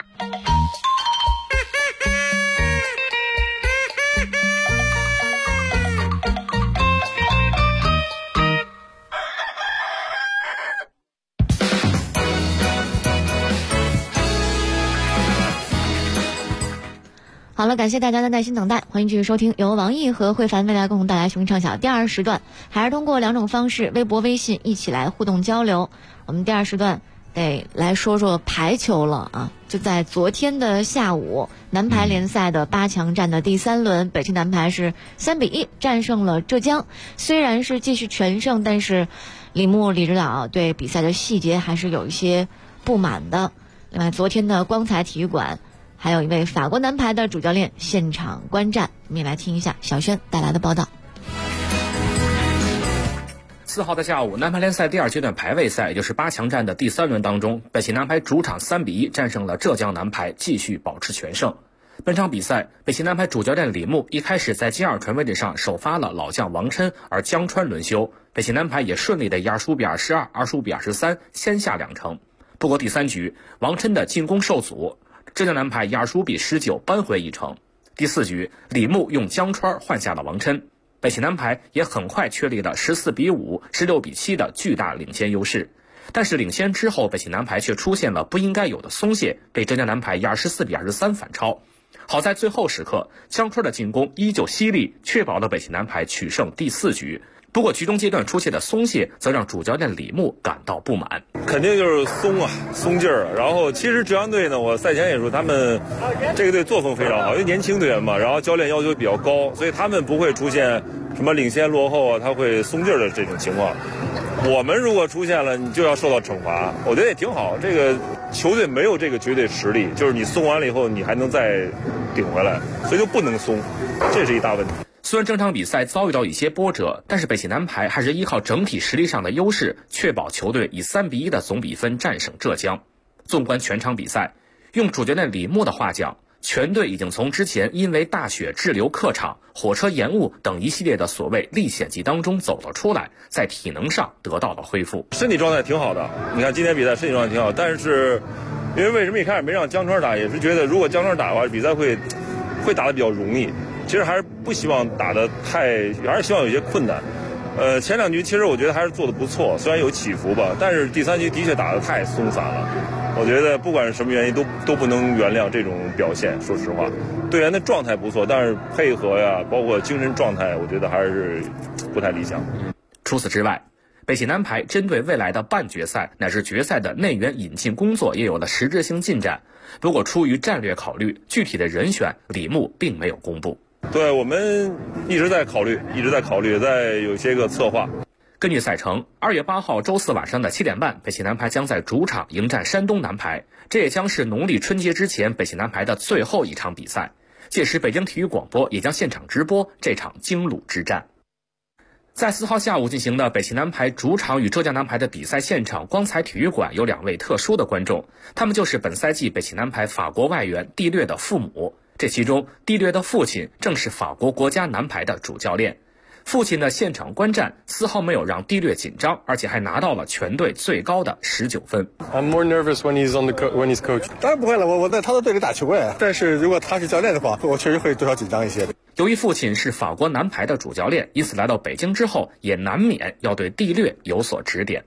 好了，感谢大家的耐心等待，欢迎继续收听由王毅和慧凡为大家共同带来雄畅小第2时段，还是通过2种方式，微博、微信一起来互动交流。我们第2时段得来说说排球了啊！就在昨天的下午，男排联赛的8强战的第3轮，北京男排是3比1战胜了浙江。虽然是继续全胜，但是李指导对比赛的细节还是有一些不满的。另外，昨天的光彩体育馆还有一位法国男排的主教练现场观战，我们也来听一下小轩带来的报道。 4号的下午，男排联赛第2阶段排位赛，也就是8强战的第3轮当中，北汽男排主场3比1战胜了浙江男排，继续保持全胜。本场比赛，北汽男排主教练李牧一开始在金2传位置上首发了老将王琛，而江川轮休，北汽男排也顺利的以25比22、25比23先下2城。不过第3局，王琛的进攻受阻，浙江男排以25比19扳回1城。第4局，李牧用江川换下了王琛。北汽男排也很快确立了14比5、16比7的巨大领先优势，但是领先之后，北汽男排却出现了不应该有的松懈，被浙江男排以24比23反超。好在最后时刻，江川的进攻依旧犀利，确保了北汽男排取胜第4局。不过局中阶段出现的松懈，则让主教练李牧感到不满。 肯定就是松劲儿了。然后其实浙江队呢，我赛前也说他们这个队作风非常好，因为年轻队员嘛，然后教练要求比较高，所以他们不会出现什么领先落后啊，他会松劲儿的这种情况。我们如果出现了，你就要受到惩罚，我觉得也挺好。这个球队没有这个绝对实力，就是你松完了以后，你还能再顶回来，所以就不能松，这是一大问题。 虽然整场比赛遭遇到一些波折，但是北汽男排还是依靠整体实力上的优势，确保球队以3比1的总比分战胜浙江。纵观全场比赛，用主教练李牧的话讲，全队已经从之前因为大雪滞留客场、火车延误等一系列的所谓历险记当中走了出来，在体能上得到了恢复， 身体状态挺好的。你看今天比赛身体状态挺好，但是因为什么一开始没让江川打，也是觉得如果江川打的话，比赛会打得比较容易。其实还是不希望打得太，还是希望有些困难。前2局其实我觉得还是做得不错，虽然有起伏吧，但是第3局的确打得太松散了。我觉得不管是什么原因都不能原谅这种表现。说实话，队员的状态不错，但是配合呀，包括精神状态，我觉得还是不太理想。 除此之外，北汽男排针对未来的半决赛乃至决赛的内援引进工作也有了实质性进展。不过出于战略考虑，具体的人选李牧并没有公布。 对，我们一直在考虑，在有些个策划。 根据赛程，2月8号周4晚上的7点半，北汽男排将在主场迎战山东男排，这也将是农历春节之前北汽男排的最后一场比赛。届时，北京体育广播也将现场直播这场京鲁之战。在4号下午进行的北汽男排主场与浙江男排的比赛现场，光彩体育馆有2位特殊的观众，他们就是本赛季北汽男排法国外援蒂略的父母。这其中，蒂略的父亲正是法国国家男排的主教练。父亲的现场观战丝毫没有让蒂略紧张，而且还拿到了全队最高的19分。 I'm more nervous when he's coach. 当然不会了，我在他的队里打球哎。但是如果他是教练的话，我确实会多少紧张一些的。 由于父亲是法国男排的主教练，因此来到北京之后，也难免要对蒂略有所指点。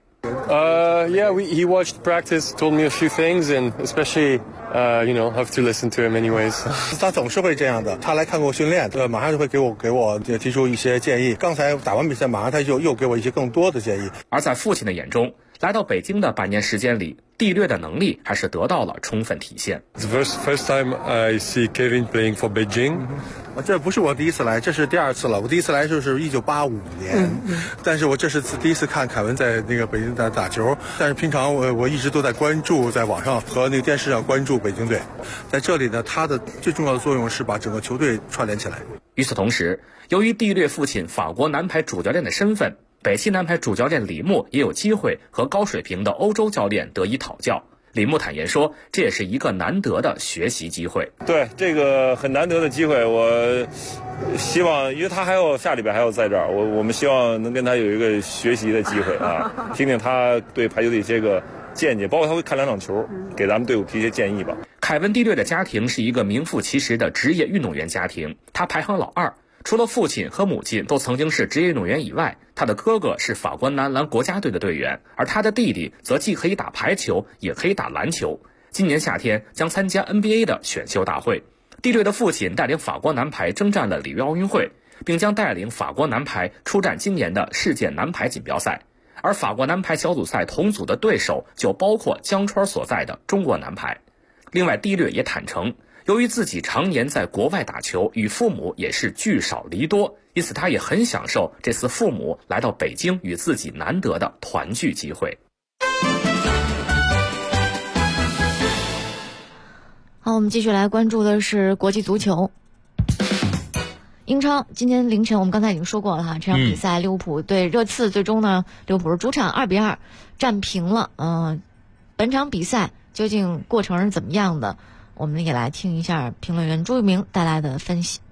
Yeah, he watched practice, told me a few things, and especially, have to listen to him anyways. 他总是会这样的。他来看过训练，马上就会给我提出一些建议。刚才打完比赛，马上他又给我一些更多的建议。 而在父亲的眼中，来到北京的半年时间里，蒂略的能力还是得到了充分体现。 The first time I see Kevin playing for Beijing. 这不是我第一次来，这是第2次了。我第一次来就是1985年，但是我这是第一次看凯文在那个北京打球。但是平常我一直都在关注，在网上和那个电视上关注北京队。在这里呢，他的最重要的作用是把整个球队串联起来。 与此同时，由于蒂略父亲法国男排主教练的身份，北汽男排主教练李牧也有机会和高水平的欧洲教练得以讨教。李牧坦言说，这也是一个难得的学习机会。 对，这个很难得的机会，我希望，因为他下礼拜还要在这儿，我们希望能跟他有一个学习的机会啊，听听他对排球的一些个见解，包括他会看2场球，给咱们队伍提一些建议吧。 凯文蒂略的家庭是一个名副其实的职业运动员家庭，他排行老2。除了父亲和母亲都曾经是职业运动员以外，他的哥哥是法国男篮国家队的队员，而他的弟弟则既可以打排球，也可以打篮球。今年夏天将参加 NBA 的选秀大会。蒂略的父亲带领法国男排征战了里约奥运会，并将带领法国男排出战今年的世界男排锦标赛。而法国男排小组赛同组的对手就包括江川所在的中国男排。另外，蒂略也坦诚，由于自己常年在国外打球，与父母也是聚少离多，因此他也很享受这次父母来到北京与自己难得的团聚机会。好，我们继续来关注的是国际足球。 英超今天凌晨我们刚才已经说过了哈，这场比赛利物浦对热刺，最终呢利物浦主场2-2战平了。本场比赛究竟过程是怎么样的？我们也来听一下评论员朱玉明带来的分析。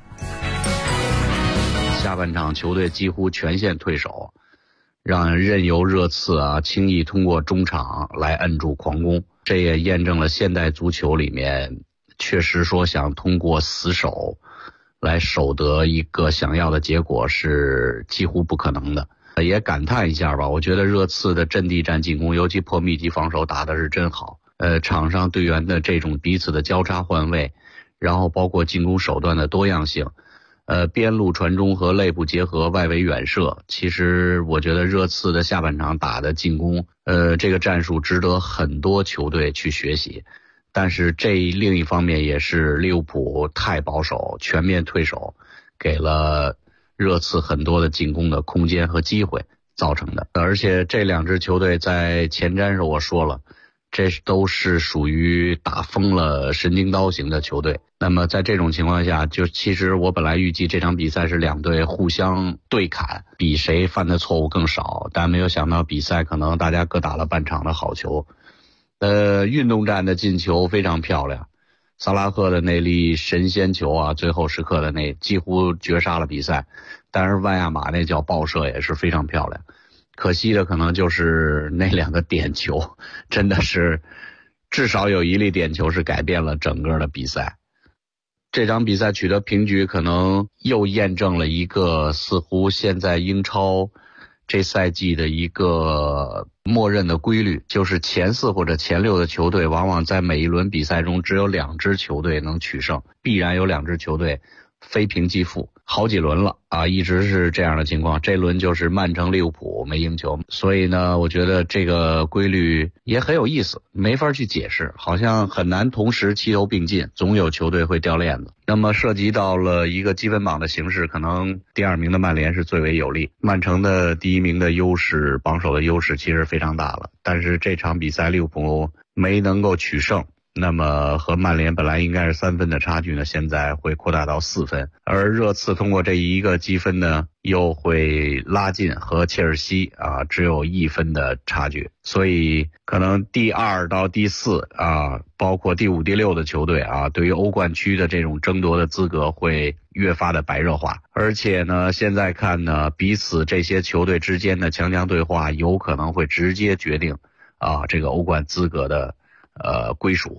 下半场球队几乎全线退守，让任由热刺轻易通过中场来摁住狂攻。这也验证了现代足球里面确实说想通过死守来守得一个想要的结果是几乎不可能的。也感叹一下吧，我觉得热刺的阵地战进攻，尤其破密集防守打的是真好。场上队员的这种彼此的交叉换位，然后包括进攻手段的多样性，边路传中和内部结合，外围远射。其实我觉得热刺的下半场打的进攻，这个战术值得很多球队去学习。但是这另一方面也是利物浦太保守，全面退守，给了热刺很多的进攻的空间和机会造成的。而且这两支球队在前瞻时我说了，这都是属于打疯了神经刀型的球队。那么在这种情况下，就其实我本来预计这场比赛是两队互相对砍，比谁犯的错误更少，但没有想到比赛可能大家各打了半场的好球。运动战的进球非常漂亮，萨拉赫的那粒神仙球最后时刻的那几乎绝杀了比赛。但是万亚马那脚爆射也是非常漂亮，可惜的可能就是那两个点球，真的是至少有一粒点球是改变了整个的比赛。这场比赛取得平局，可能又验证了一个似乎现在英超这赛季的一个默认的规律，就是前4或者前6的球队往往在每一轮比赛中只有2支球队能取胜，必然有2支球队非平即负，好几轮了一直是这样的情况。这轮就是曼城利物浦没赢球，所以呢我觉得这个规律也很有意思，没法去解释，好像很难同时齐头并进，总有球队会掉链子。那么涉及到了一个积分榜的形势，可能第2名的曼联是最为有利，曼城的第1名的优势，榜首的优势其实非常大了。但是这场比赛利物浦没能够取胜，那么和曼联本来应该是3分的差距呢，现在会扩大到4分。而热刺通过这一个积分呢，又会拉近和切尔西只有1分的差距。所以可能第2到第4包括第5、第6的球队对于欧冠区的这种争夺的资格会越发的白热化。而且呢，现在看呢，彼此这些球队之间的强强对话有可能会直接决定这个欧冠资格的归属。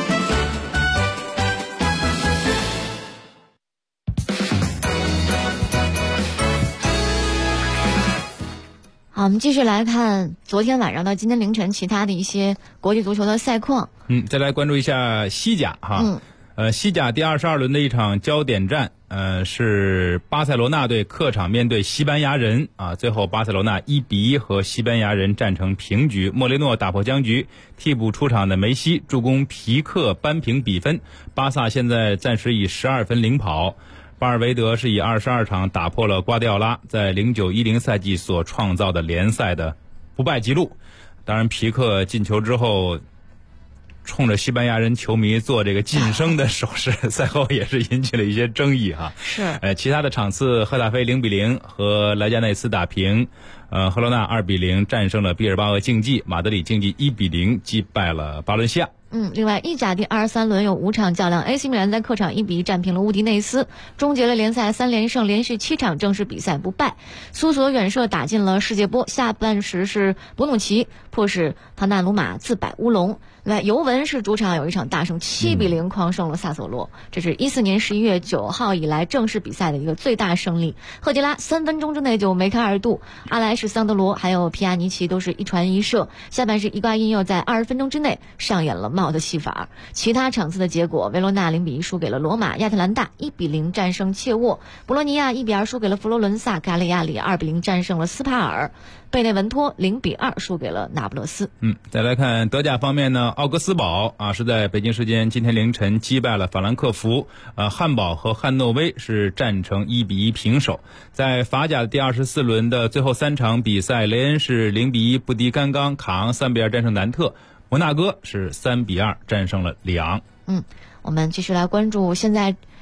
好，我们继续来看昨天晚上到今天凌晨其他的一些国际足球的赛况。 再来关注一下西甲哈。西甲第22轮的一场焦点战，是巴塞罗那队客场面对西班牙人最后巴塞罗那1-1和西班牙人战成平局。莫雷诺打破僵局，替补出场的梅西助攻皮克扳平比分，巴萨现在暂时以12分领跑。巴尔维德是以22场打破了瓜迪奥拉在09-10赛季所创造的联赛的不败纪录。当然皮克进球之后冲着西班牙人球迷做这个晋升的手势，赛后也是引起了一些争议哈。 是。 其他的场次，赫塔菲0-0和莱加内斯打平，赫罗纳2-0战胜了毕尔巴鄂竞技，马德里竞技1-0击败了巴伦西亚。 另外意甲第23轮有5场较量 ，AC 米兰在客场1-1战平了乌迪内斯，终结了联赛3连胜，连续7场正式比赛不败。苏索远射打进了世界波，下半时是博努奇迫使唐纳鲁马自摆乌龙。尤文是主场有一场大胜，7-0狂胜了萨索洛，这是14年11月9号以来正式比赛的一个最大胜利。赫迪拉3分钟之内就梅开2度，阿莱什桑德罗还有皮亚尼奇都是一传一射。下半时伊瓜因又在20分钟之内上演了帽子戏法。其他场次的结果，维罗纳0-1输给了罗马，亚特兰大1-0战胜切沃，博洛尼亚1-2输给了佛罗伦萨，卡利亚里2-0战胜了斯帕尔，贝内文托0-2输给了那不勒斯。 再来看德甲方面呢，奥格斯堡是在北京时间今天凌晨击败了法兰克福，汉堡和汉诺威是战成1-1平手。在法甲第24轮的最后3场比赛，雷恩是0-1不敌甘刚，卡昂3-2战胜南特，摩纳哥是3-2战胜了里昂。 我们继续来关注现在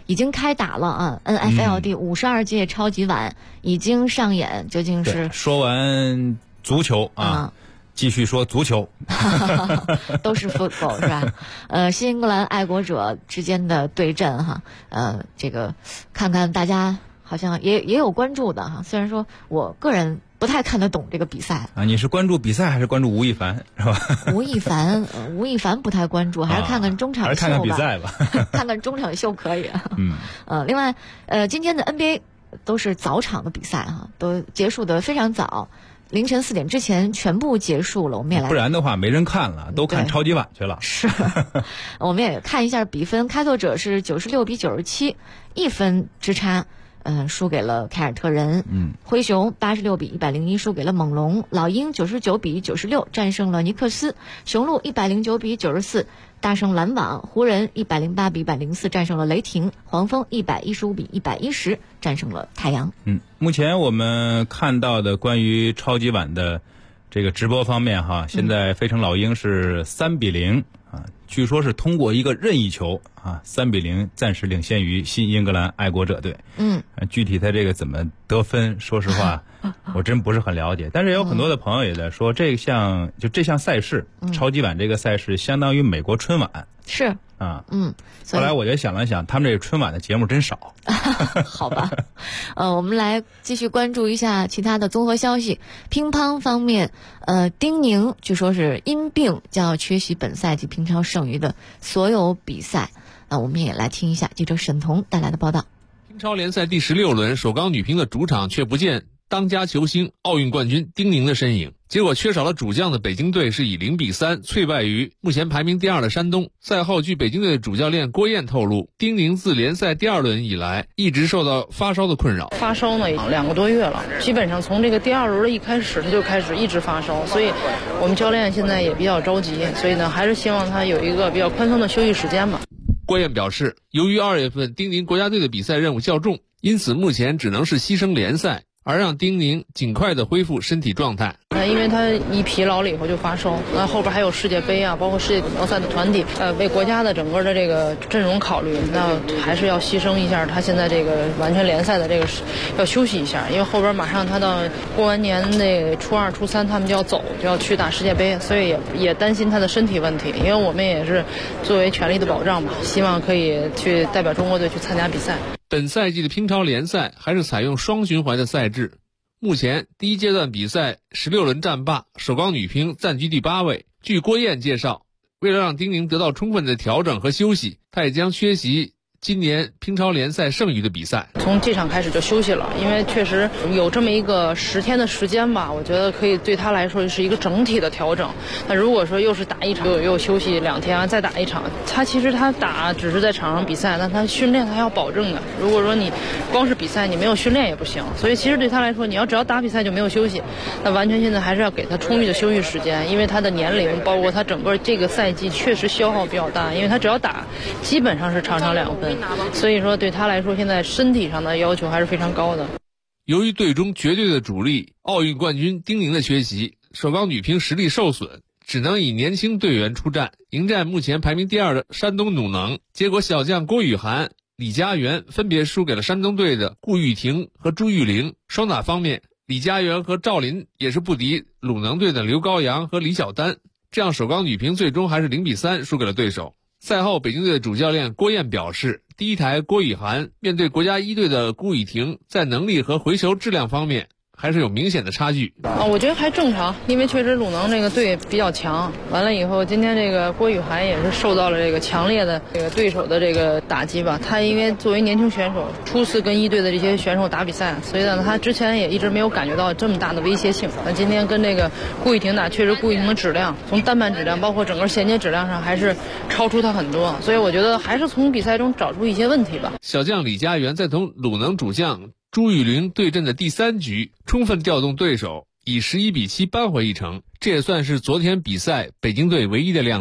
已经开打了啊 ！NFL 第52届超级碗已经上演，究竟是说完足球啊。继续说足球， 都是 football 是吧？新英格兰爱国者之间的对阵哈，这个看看大家好像也有关注的哈。虽然说我个人不太看得懂这个比赛啊，你是关注比赛还是关注吴亦凡是吧？ 吴亦凡不太关注，还是看看中场秀吧， 还是看看比赛吧， 看看中场秀可以。另外今天的 NBA 都是早场的比赛哈，都结束的非常早。凌晨4点之前全部结束了，我们也来， 不然的话没人看了，都看超级碗去了。 是，我们也看一下比分，开拓者是96比97，1分之差，输给了凯尔特人。灰熊86比101输给了猛龙，老鹰99比96战胜了尼克斯，雄鹿109比94大胜篮网，湖人108比104战胜了雷霆，黄蜂115比110战胜了太阳。 目前我们看到的关于超级碗的这个直播方面哈，现在费城老鹰是3比0啊，据说是通过一个任意球啊，3比0暂时领先于新英格兰爱国者队。具体他这个怎么得分，说实话我真不是很了解，但是也有很多的朋友也在说，这项赛事，超级碗这个赛事相当于美国春晚。 是啊，后来我就想了想，他们这个春晚的节目真少。 好吧，我们来继续关注一下其他的综合消息。乒乓方面，丁宁据说是因病将要缺席本赛季乒超剩余的所有比赛。我们也来听一下记者沈彤带来的报道。 乒超联赛第16轮，首钢女乒的主场却不见当家球星奥运冠军丁宁的身影，结果缺少了主将的北京队是以0比3脆败于目前排名第2的山东。赛后，据北京队的主教练郭燕透露，丁宁自联赛第2轮以来一直受到发烧的困扰。 发烧呢2个多月了，基本上从这个第2轮的一开始他就开始一直发烧，所以我们教练现在也比较着急，所以呢还是希望他有一个比较宽松的休息时间吧。 郭燕表示，由于2月份丁宁国家队的比赛任务较重，因此目前只能是牺牲联赛，而让丁宁尽快的恢复身体状态。 因为他一疲劳了以后就发烧，那后边还有世界杯啊，包括世界锦标赛的团体，为国家的整个的这个阵容考虑，那还是要牺牲一下他现在这个完全联赛的这个要休息一下，因为后边马上他到过完年那初2、初3他们就要走，就要去打世界杯，所以也担心他的身体问题，因为我们也是作为全力的保障吧，希望可以去代表中国队去参加比赛。 本赛季的乒超联赛还是采用双循环的赛制。目前第一阶段比赛16轮战罢，首钢女乒暂居第8位。据郭燕介绍，为了让丁宁得到充分的调整和休息，她也将缺席今年乒超联赛剩余的比赛。 从这场开始就休息了，因为确实有这么一个10天的时间吧，我觉得可以对他来说是一个整体的调整。那如果说又是打一场又休息2天再打一场，他其实他打只是在场上比赛，但他训练他要保证的。如果说你光是比赛你没有训练也不行，所以其实对他来说，只要打比赛就没有休息，那完全现在还是要给他充裕的休息时间，因为他的年龄包括他整个这个赛季确实消耗比较大，因为他只要打基本上是场2分。所以说对他来说现在身体上的要求还是非常高的。 由于队中绝对的主力奥运冠军丁宁的缺席，首钢女乒实力受损，只能以年轻队员出战，迎战目前排名第2的山东鲁能。结果小将郭雨涵、李佳媛分别输给了山东队的顾玉婷和朱玉玲。双打方面，李佳媛和赵琳也是不敌鲁能队的刘高阳和李晓丹，这样首钢女乒最终还是0比3输给了对手。赛后，北京队的主教练郭燕表示，第一台郭雨涵面对国家1队的顾雨婷，在能力和回球质量方面还是有明显的差距。 我觉得还正常，因为确实鲁能这个队比较强。完了以后，今天这个郭雨涵也是受到了这个强烈的这个对手的这个打击吧。他因为作为年轻选手，初次跟1队的这些选手打比赛，所以呢，他之前也一直没有感觉到这么大的威胁性。那今天跟这个顾雨婷打，确实顾雨婷的质量，从单板质量，包括整个衔接质量上，还是超出他很多。所以我觉得还是从比赛中找出一些问题吧。 小将李佳媛在同鲁能主将朱玉玲对阵的第3局，充分调动对手，以11比7扳回一城，这也算是昨天比赛北京队唯一的亮点。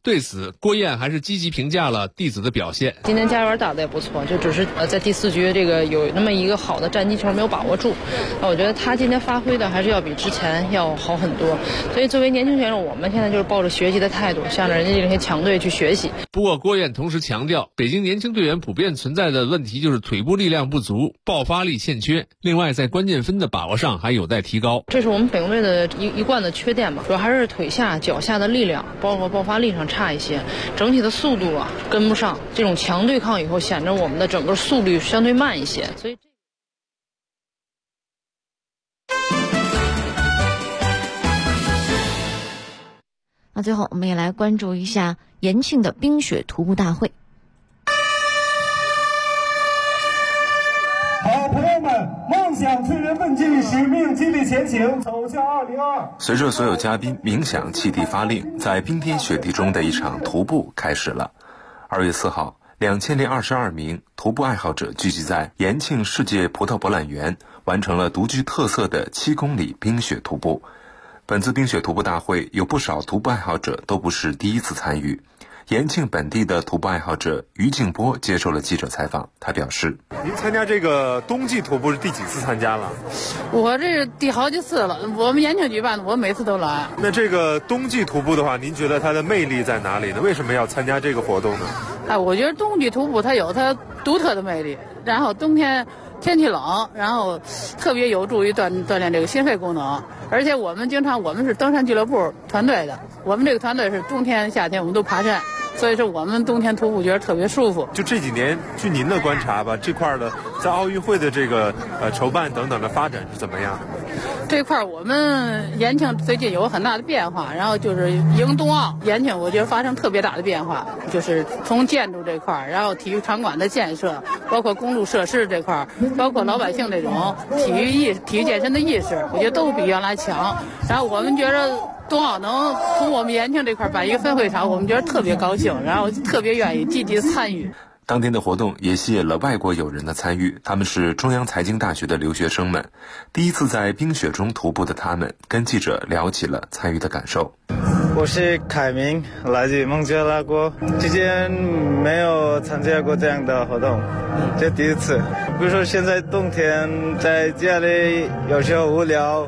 对此，郭燕还是积极评价了弟子的表现。 今天家园打得也不错，就只是在第4局这个有那么一个好的战机球没有把握住。我觉得他今天发挥的还是要比之前要好很多。所以作为年轻选手，我们现在就是抱着学习的态度，向着人家这些强队去学习。 不过郭燕同时强调，北京年轻队员普遍存在的问题就是腿部力量不足，爆发力欠缺。另外，在关键分的把握上还有待提高。 这是我们北京队的一贯的缺点吧，主要还是腿下、脚下的力量，包括爆发力上差一些，整体的速度跟不上。这种强对抗以后，显得我们的整个速率相对慢一些，所以。 那最后我们也来关注一下延庆的冰雪徒步大会。 好朋友们，梦想催人奋进，使命激励前行，走向2022。 随着所有嘉宾冥想气地发令，在冰天雪地中的一场徒步开始了。2月4号，2022名徒步爱好者聚集在延庆世界葡萄博览园，完成了独具特色的7公里冰雪徒步。本次冰雪徒步大会有不少徒步爱好者都不是第一次参与。延庆本地的徒步爱好者于静波接受了记者采访，他表示： 您参加这个冬季徒步是第几次参加了？ 我这是第好几次了，我们延庆举办的，我每次都来。 那这个冬季徒步的话，您觉得它的魅力在哪里呢？为什么要参加这个活动呢？ 我觉得冬季徒步它有它独特的魅力，然后冬天天气冷，然后特别有助于锻炼这个心肺功能。而且我们是登山俱乐部团队的，我们这个团队是冬天夏天我们都爬山，所以说我们冬天徒步觉得特别舒服。 就这几年，据您的观察吧，这块的在奥运会的这个筹办等等的发展是怎么样？ 这块我们延庆最近有很大的变化，然后就是迎冬奥，延庆我觉得发生特别大的变化，就是从建筑这块，然后体育场馆的建设，包括公路设施这块，包括老百姓这种体育健身的意识，我觉得都比原来强。然后我们觉得冬奥能从我们延庆这块办一个分会场，我们觉得特别高兴，然后特别愿意积极参与。 当天的活动也吸引了外国友人的参与，他们是中央财经大学的留学生们。第一次在冰雪中徒步的他们，跟记者聊起了参与的感受。 我是凯明，来自孟加拉国，之前没有参加过这样的活动，这第一次。比如说现在冬天在家里有时候无聊，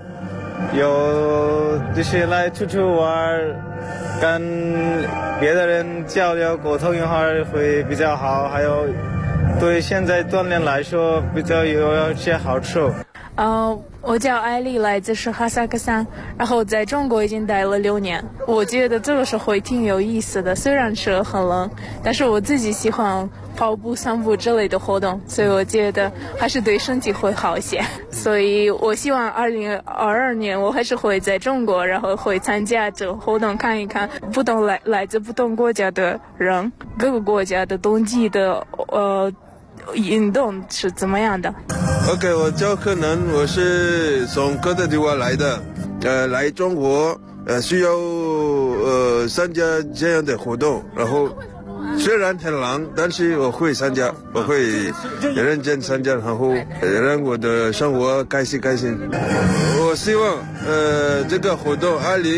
就是来出去玩，跟别的人交流沟通一会儿会比较好，还有对现在锻炼来说比较有一些好处。 我叫艾丽，来自是哈萨克斯坦，然后在中国已经待了6年。我觉得这个社会挺有意思的，虽然是很冷，但是我自己喜欢跑步、散步之类的活动，所以我觉得还是对身体会好一些。所以我希望2022年我还是会在中国，然后会参加这个活动，看一看来自不同国家的人，各个国家的冬季的运动是怎么样的。 OK， 我叫柯南，我是从哥特迪瓦来的，来中国需要参加这样的活动，然后虽然很冷，但是我会参加，我会认真参加，然后让我的生活开心。我希望这个活动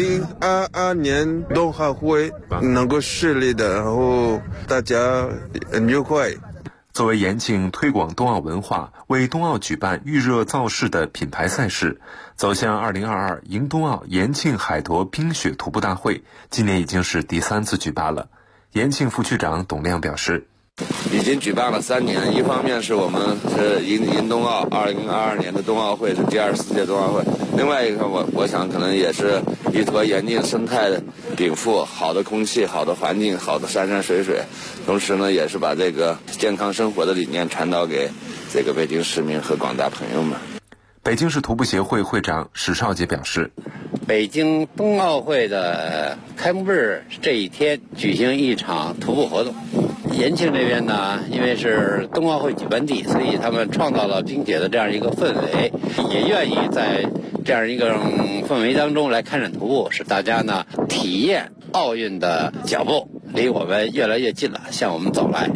2022年冬奥会能够顺利的，然后大家很愉快。 作为延庆推广冬奥文化、为冬奥举办预热造势的品牌赛事，走向2022迎冬奥延庆海坨冰雪徒步大会，今年已经是第3次举办了。延庆副区长董亮表示， 已经举办了3年，一方面是我们是迎冬奥，2022年的冬奥会是第24届冬奥会，另外一个我想可能也是依托延庆生态的禀赋，好的空气、好的环境、好的山山水水，同时呢也是把这个健康生活的理念传导给这个北京市民和广大朋友们。 北京市徒步协会会长史少杰表示， 北京冬奥会的开幕日这一天举行一场徒步活动。延庆这边呢，因为是冬奥会举办地，所以他们创造了冰雪的这样一个氛围，也愿意在这样一个氛围当中来开展徒步，使大家呢体验奥运的脚步，离我们越来越近了，向我们走来。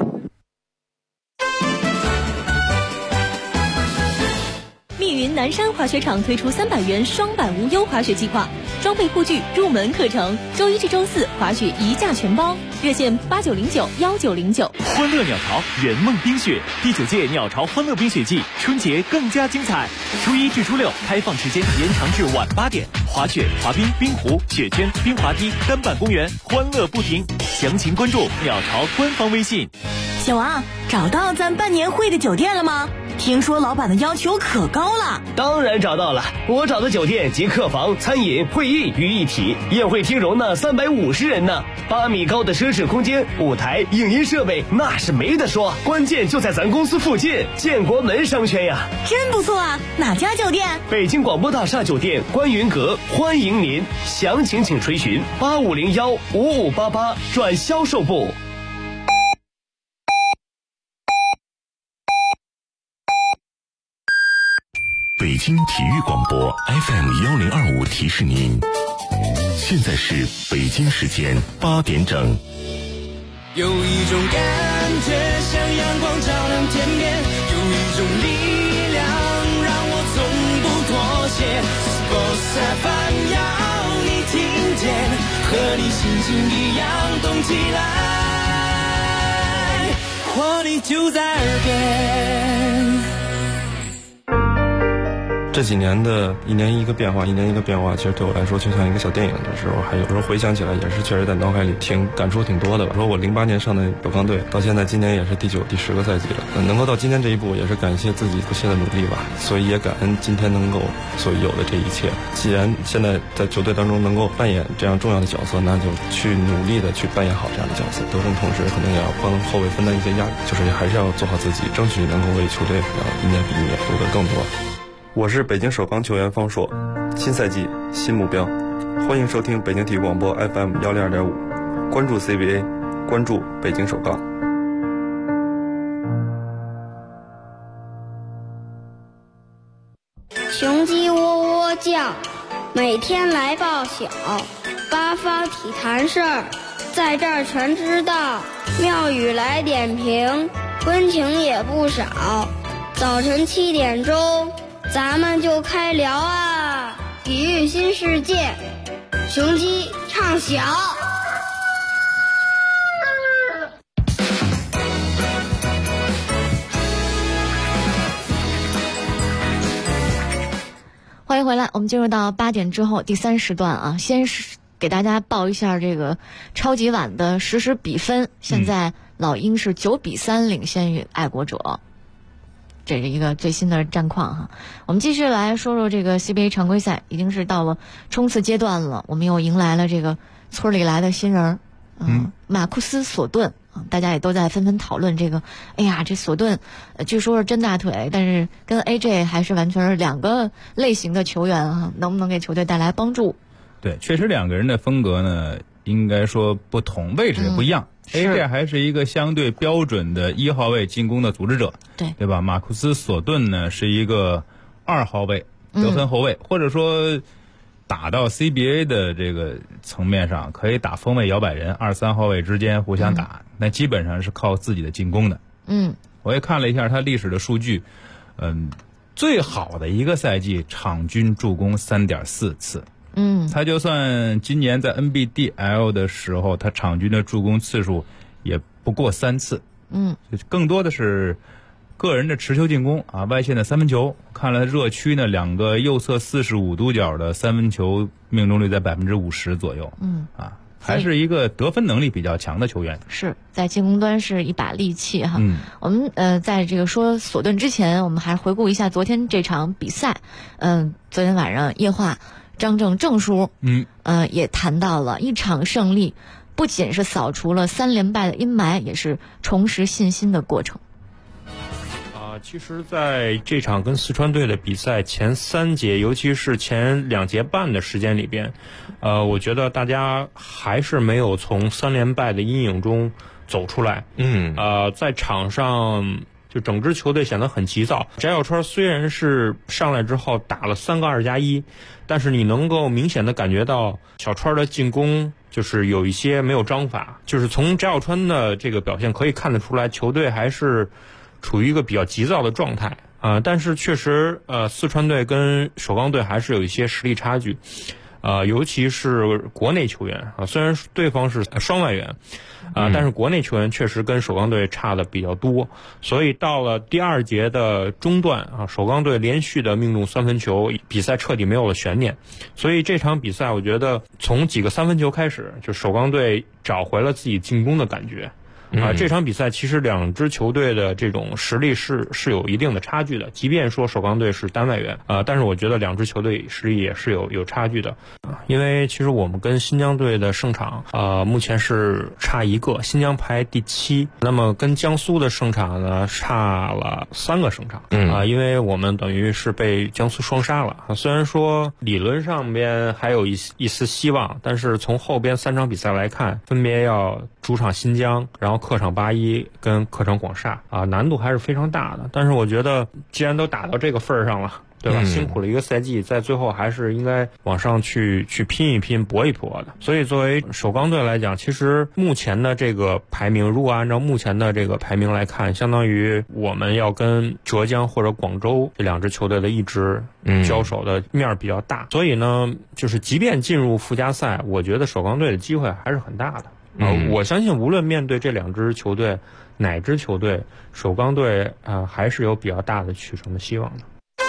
密云南山滑雪场推出300元双板无忧滑雪计划，装备护具、入门课程，周一至周四滑雪一价全包。热线89091909。 欢乐鸟巢圆梦冰雪第9届鸟巢欢乐冰雪季，春节更加精彩。初1至初6开放时间延长至晚8点，滑雪、滑冰、冰壶、雪圈、冰滑梯、单板公园，欢乐不停。详情关注鸟巢官方微信。 小王，找到咱办年会的酒店了吗？听说老板的要求可高了。 当然找到了，我找的酒店集客房、餐饮、会议于一体，宴会厅容纳350人呢，8米高的奢侈空间，舞台、影音设备那是没得说，关键就在咱公司附近，建国门商圈呀。 真不错啊，哪家酒店？ 北京广播大厦酒店观云阁，欢迎您，详情请垂询85015588转销售部。 北京体育广播 FM1025提示您，现在是北京时间8点整。 有一种感觉像阳光照亮天边，有一种力量让我从不妥协。Sports FM 要你听见，和你心情一样动起来，活力就在耳边。 这几年的一年一个变化，其实对我来说就像一个小电影的时候，还有时候回想起来也是确实在脑海里感触挺多的吧。说我08年上的首钢队，到现在今年也是第9、第10个赛季了，能够到今天这一步，也是感谢自己不懈的努力吧。所以也感恩今天能够所有的这一切。既然现在在球队当中能够扮演这样重要的角色，那就去努力的去扮演好这样的角色。得分同时可能也要帮后卫分担一些压力，就是还是要做好自己，争取能够为球队一年比一年夺得更多。我是北京首钢球员方硕，新赛季新目标，欢迎收听北京体育广播 FM102.5，关注 CBA， 关注北京首钢。 雄鸡喔喔叫，每天来报晓，八方体坛事儿，在这儿全知道。妙语来点评，温情也不少。早晨7点钟。咱们就开聊啊！体育新世界，雄鸡唱响。 欢迎回来，我们进入到8点之后第3时段啊，先是给大家报一下这个超级碗的实时比分，现在老鹰是9比3领先于爱国者。这是一个最新的战况哈，我们继续来说说这个 CBA 常规赛，已经是到了冲刺阶段了。我们又迎来了这个村里来的新人，马库斯·索顿啊，大家也都在纷纷讨论这个。哎呀，这索顿据说是真大腿，但是跟 AJ 还是完全是2个类型的球员啊，能不能给球队带来帮助？ 对，确实2个人的风格呢，应该说不同，位置也不一样。AJ 还是一个相对标准的1号位进攻的组织者，对吧？马库斯·索顿呢是一个2号位得分后卫，或者说打到 CBA 的这个层面上，可以打锋卫摇摆人，2、3号位之间互相打，那基本上是靠自己的进攻的。我也看了一下他历史的数据，最好的一个赛季场均助攻3.4次。他就算今年在 NBDL 的时候，他场均的助攻次数也不过3次。更多的是个人的持球进攻啊，外线的三分球。看了热区呢，2个右侧45度角的三分球命中率在50%左右。还是一个得分能力比较强的球员。 是在进攻端是一把利器哈。我们在这个说索顿之前，我们还回顾一下昨天这场比赛。昨天晚上夜话。张郑叔，也谈到了一场胜利，不仅是扫除了3连败的阴霾，也是重拾信心的过程。 其实在这场跟四川队的比赛前3节，尤其是前2节半的时间里边，我觉得大家还是没有从3连败的阴影中走出来。在场上就整支球队显得很急躁。翟小川虽然是上来之后打了3个2+1，但是你能够明显的感觉到小川的进攻就是有一些没有章法，就是从翟小川的这个表现可以看得出来，球队还是处于一个比较急躁的状态。 但是确实四川队跟首钢队还是有一些实力差距，尤其是国内球员啊，虽然对方是双外援。但是国内球员确实跟首钢队差的比较多，所以到了第2节的中段啊，首钢队连续的命中3分球，比赛彻底没有了悬念。所以这场比赛我觉得从几个3分球开始，就首钢队找回了自己进攻的感觉。这场比赛其实2支球队的这种实力是有一定的差距的，即便说首钢队是单外援但是我觉得2支球队实力也是有差距的。因为其实我们跟新疆队的胜场目前是差1个，新疆排第7，那么跟江苏的胜场呢差了3个胜场因为我们等于是被江苏双杀了虽然说理论上边还有一丝希望，但是从后边3场比赛来看，分别要主场新疆，然后客场81跟客场广厦难度还是非常大的。但是我觉得既然都打到这个份儿上了，对吧？辛苦了一个赛季，在最后还是应该往上去拼一拼，搏一搏的。所以作为首钢队来讲，其实目前的这个排名，如果按照目前的这个排名来看，相当于我们要跟浙江或者广州这2支球队的一支交手的面比较大。所以呢，就是即便进入附加赛，我觉得首钢队的机会还是很大的。我相信无论面对这2支球队，哪支球队，首钢队还是有比较大的取胜的希望的。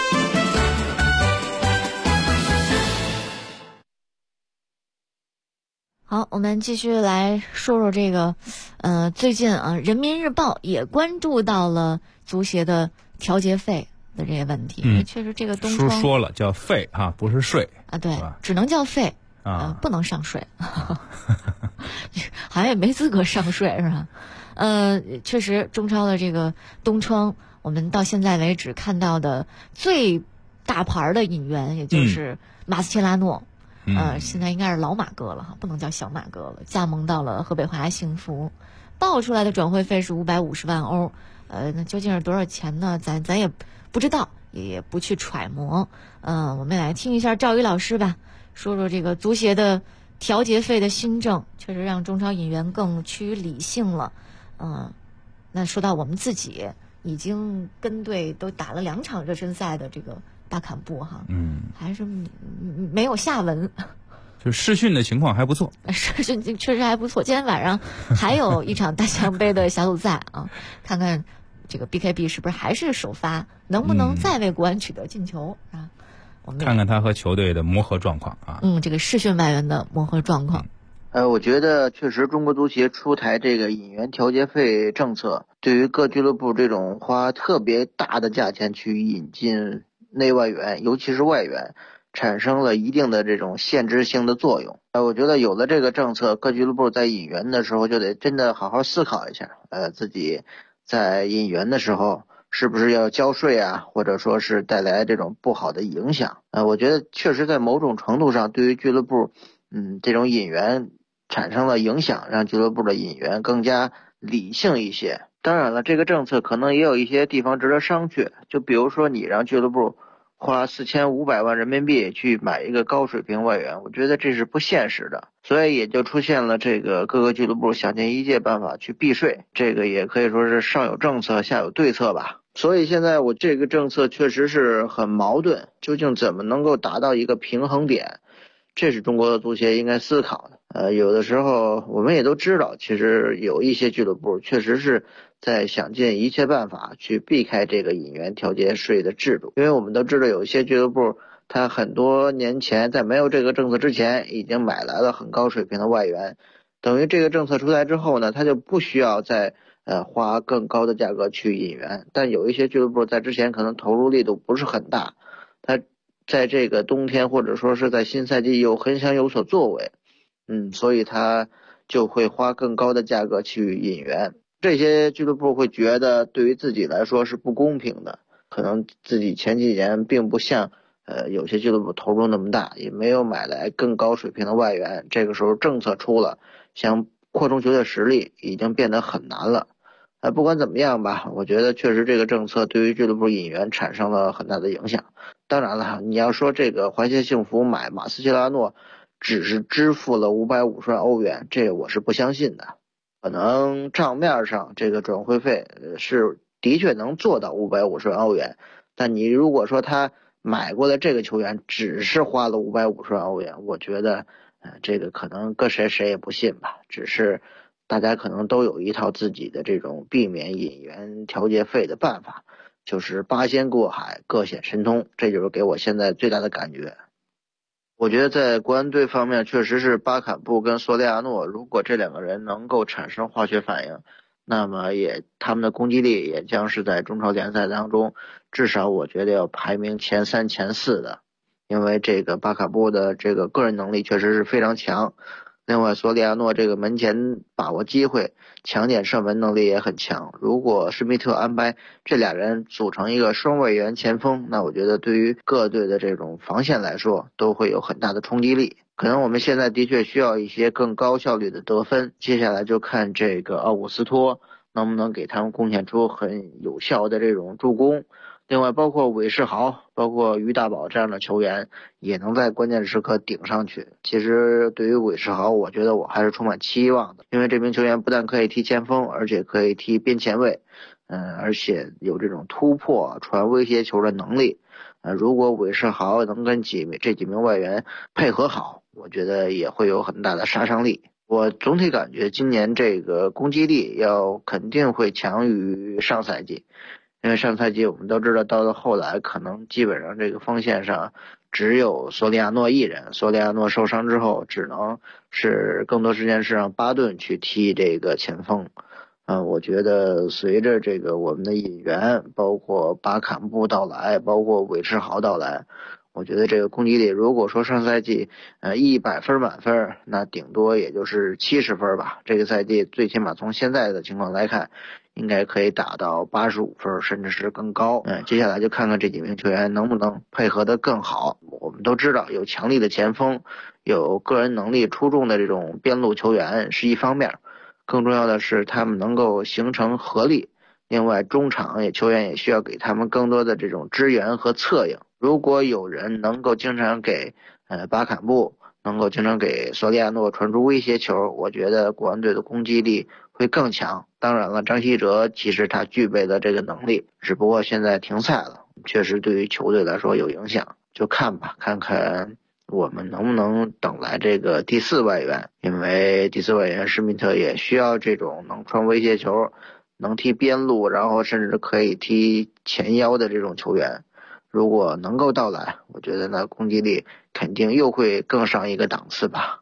好，我们继续来说说这个，最近人民日报也关注到了足协的调节费的这些问题。确实这个东窗书说了叫费不是税对，只能叫费不能上税，好像也没资格上税是吧？确实中超的这个东窗，我们到现在为止看到的最大牌的引援，也就是马斯切拉诺。现在应该是老马哥了不能叫小马哥了，加盟到了河北华夏幸福，报出来的转会费是550万欧，那究竟是多少钱呢？咱也不知道，也不去揣摩。我们来听一下赵宇老师吧，说说这个足协的调节费的新政，确实让中超引援更趋于理性了。那说到我们自己已经跟队都打了2场热身赛的这个大坎布还是没有下文。 就试训的情况还不错， 试训确实还不错。今天晚上还有一场大强杯的小组赛看看这个 BKB 是不是还是首发，能不能再为国安取得进球我们看看他和球队的磨合状况这个试训外援的磨合状况。 我觉得确实中国足协出台这个引援调节费政策，对于各俱乐部这种花特别大的价钱去引进内外援，尤其是外援，产生了一定的这种限制性的作用。我觉得有了这个政策，各俱乐部在引援的时候就得真的好好思考一下，自己在引援的时候是不是要交税或者说是带来这种不好的影响。我觉得确实在某种程度上对于俱乐部这种引援产生了影响，让俱乐部的引援更加理性一些。当然了，这个政策可能也有一些地方值得商榷，就比如说你让俱乐部花4500万人民币去买一个高水平外援，我觉得这是不现实的，所以也就出现了这个各个俱乐部想尽一切办法去避税，这个也可以说是上有政策下有对策吧。所以现在我这个政策确实是很矛盾，究竟怎么能够达到一个平衡点，这是中国的足协应该思考的。有的时候我们也都知道，其实有一些俱乐部确实是在想尽一切办法去避开这个引援调节税的制度。因为我们都知道有一些俱乐部他很多年前在没有这个政策之前已经买来了很高水平的外援，等于这个政策出来之后呢，他就不需要再花更高的价格去引援。但有一些俱乐部在之前可能投入力度不是很大，他在这个冬天或者说是在新赛季又很想有所作为，所以他就会花更高的价格去引援。这些俱乐部会觉得对于自己来说是不公平的，可能自己前几年并不像有些俱乐部投入那么大，也没有买来更高水平的外援，这个时候政策出了，想扩充球队实力已经变得很难了。不管怎么样吧，我觉得确实这个政策对于俱乐部引援产生了很大的影响。当然了，你要说这个华夏幸福买马斯切拉诺只是支付了550万欧元，这我是不相信的。可能账面上这个转会费是的确能做到550万欧元， 但你如果说他买过的这个球员只是花了550万欧元，我觉得这个可能搁谁也不信吧。只是大家可能都有一套自己的这种避免引援调节费的办法，就是八仙过海各显神通，这就是给我现在最大的感觉。我觉得在国安队方面确实是巴坎布跟索利亚诺，如果这两个人能够产生化学反应，那么他们的攻击力也将是在中超联赛当中至少我觉得要排名前3前4的，因为这个巴坎布的这个个人能力确实是非常强，另外索里亚诺这个门前把握机会抢点射门能力也很强。如果施密特安排这俩人组成一个双外援前锋，那我觉得对于各队的这种防线来说都会有很大的冲击力。可能我们现在的确需要一些更高效率的得分，接下来就看这个奥古斯托能不能给他们贡献出很有效的这种助攻。另外包括韦世豪包括于大宝这样的球员也能在关键时刻顶上去。其实对于韦世豪我觉得我还是充满期望的，因为这名球员不但可以踢前锋，而且可以踢边前卫，而且有这种突破传威胁球的能力。如果韦世豪能跟这几名外援配合好，我觉得也会有很大的杀伤力。我总体感觉今年这个攻击力肯定会强于上赛季，因为上赛季我们都知道到了后来可能基本上这个锋线上只有索里亚诺一人，索里亚诺受伤之后只能是更多时间是让巴顿去踢这个前锋。我觉得随着这个我们的引援包括巴坎布到来，包括韦世豪到来，我觉得这个攻击力如果说上赛季100分满分，那顶多也就是70分吧。这个赛季最起码从现在的情况来看应该可以打到85分甚至是更高。接下来就看看这几名球员能不能配合得更好。我们都知道有强力的前锋，有个人能力出众的这种边路球员是一方面，更重要的是他们能够形成合力。另外中场球员也需要给他们更多的这种支援和策应。如果有人能够经常给巴坎布，能够经常给索利亚诺传出威胁球，我觉得国安队的攻击力会更强。当然了，张稀哲其实他具备的这个能力，只不过现在停赛了，确实对于球队来说有影响。就看吧，看看我们能不能等来这个第4外援，因为第4外援施密特也需要这种能传威胁球，能踢边路，然后甚至可以踢前腰的这种球员。如果能够到来，我觉得呢攻击力肯定又会更上一个档次吧。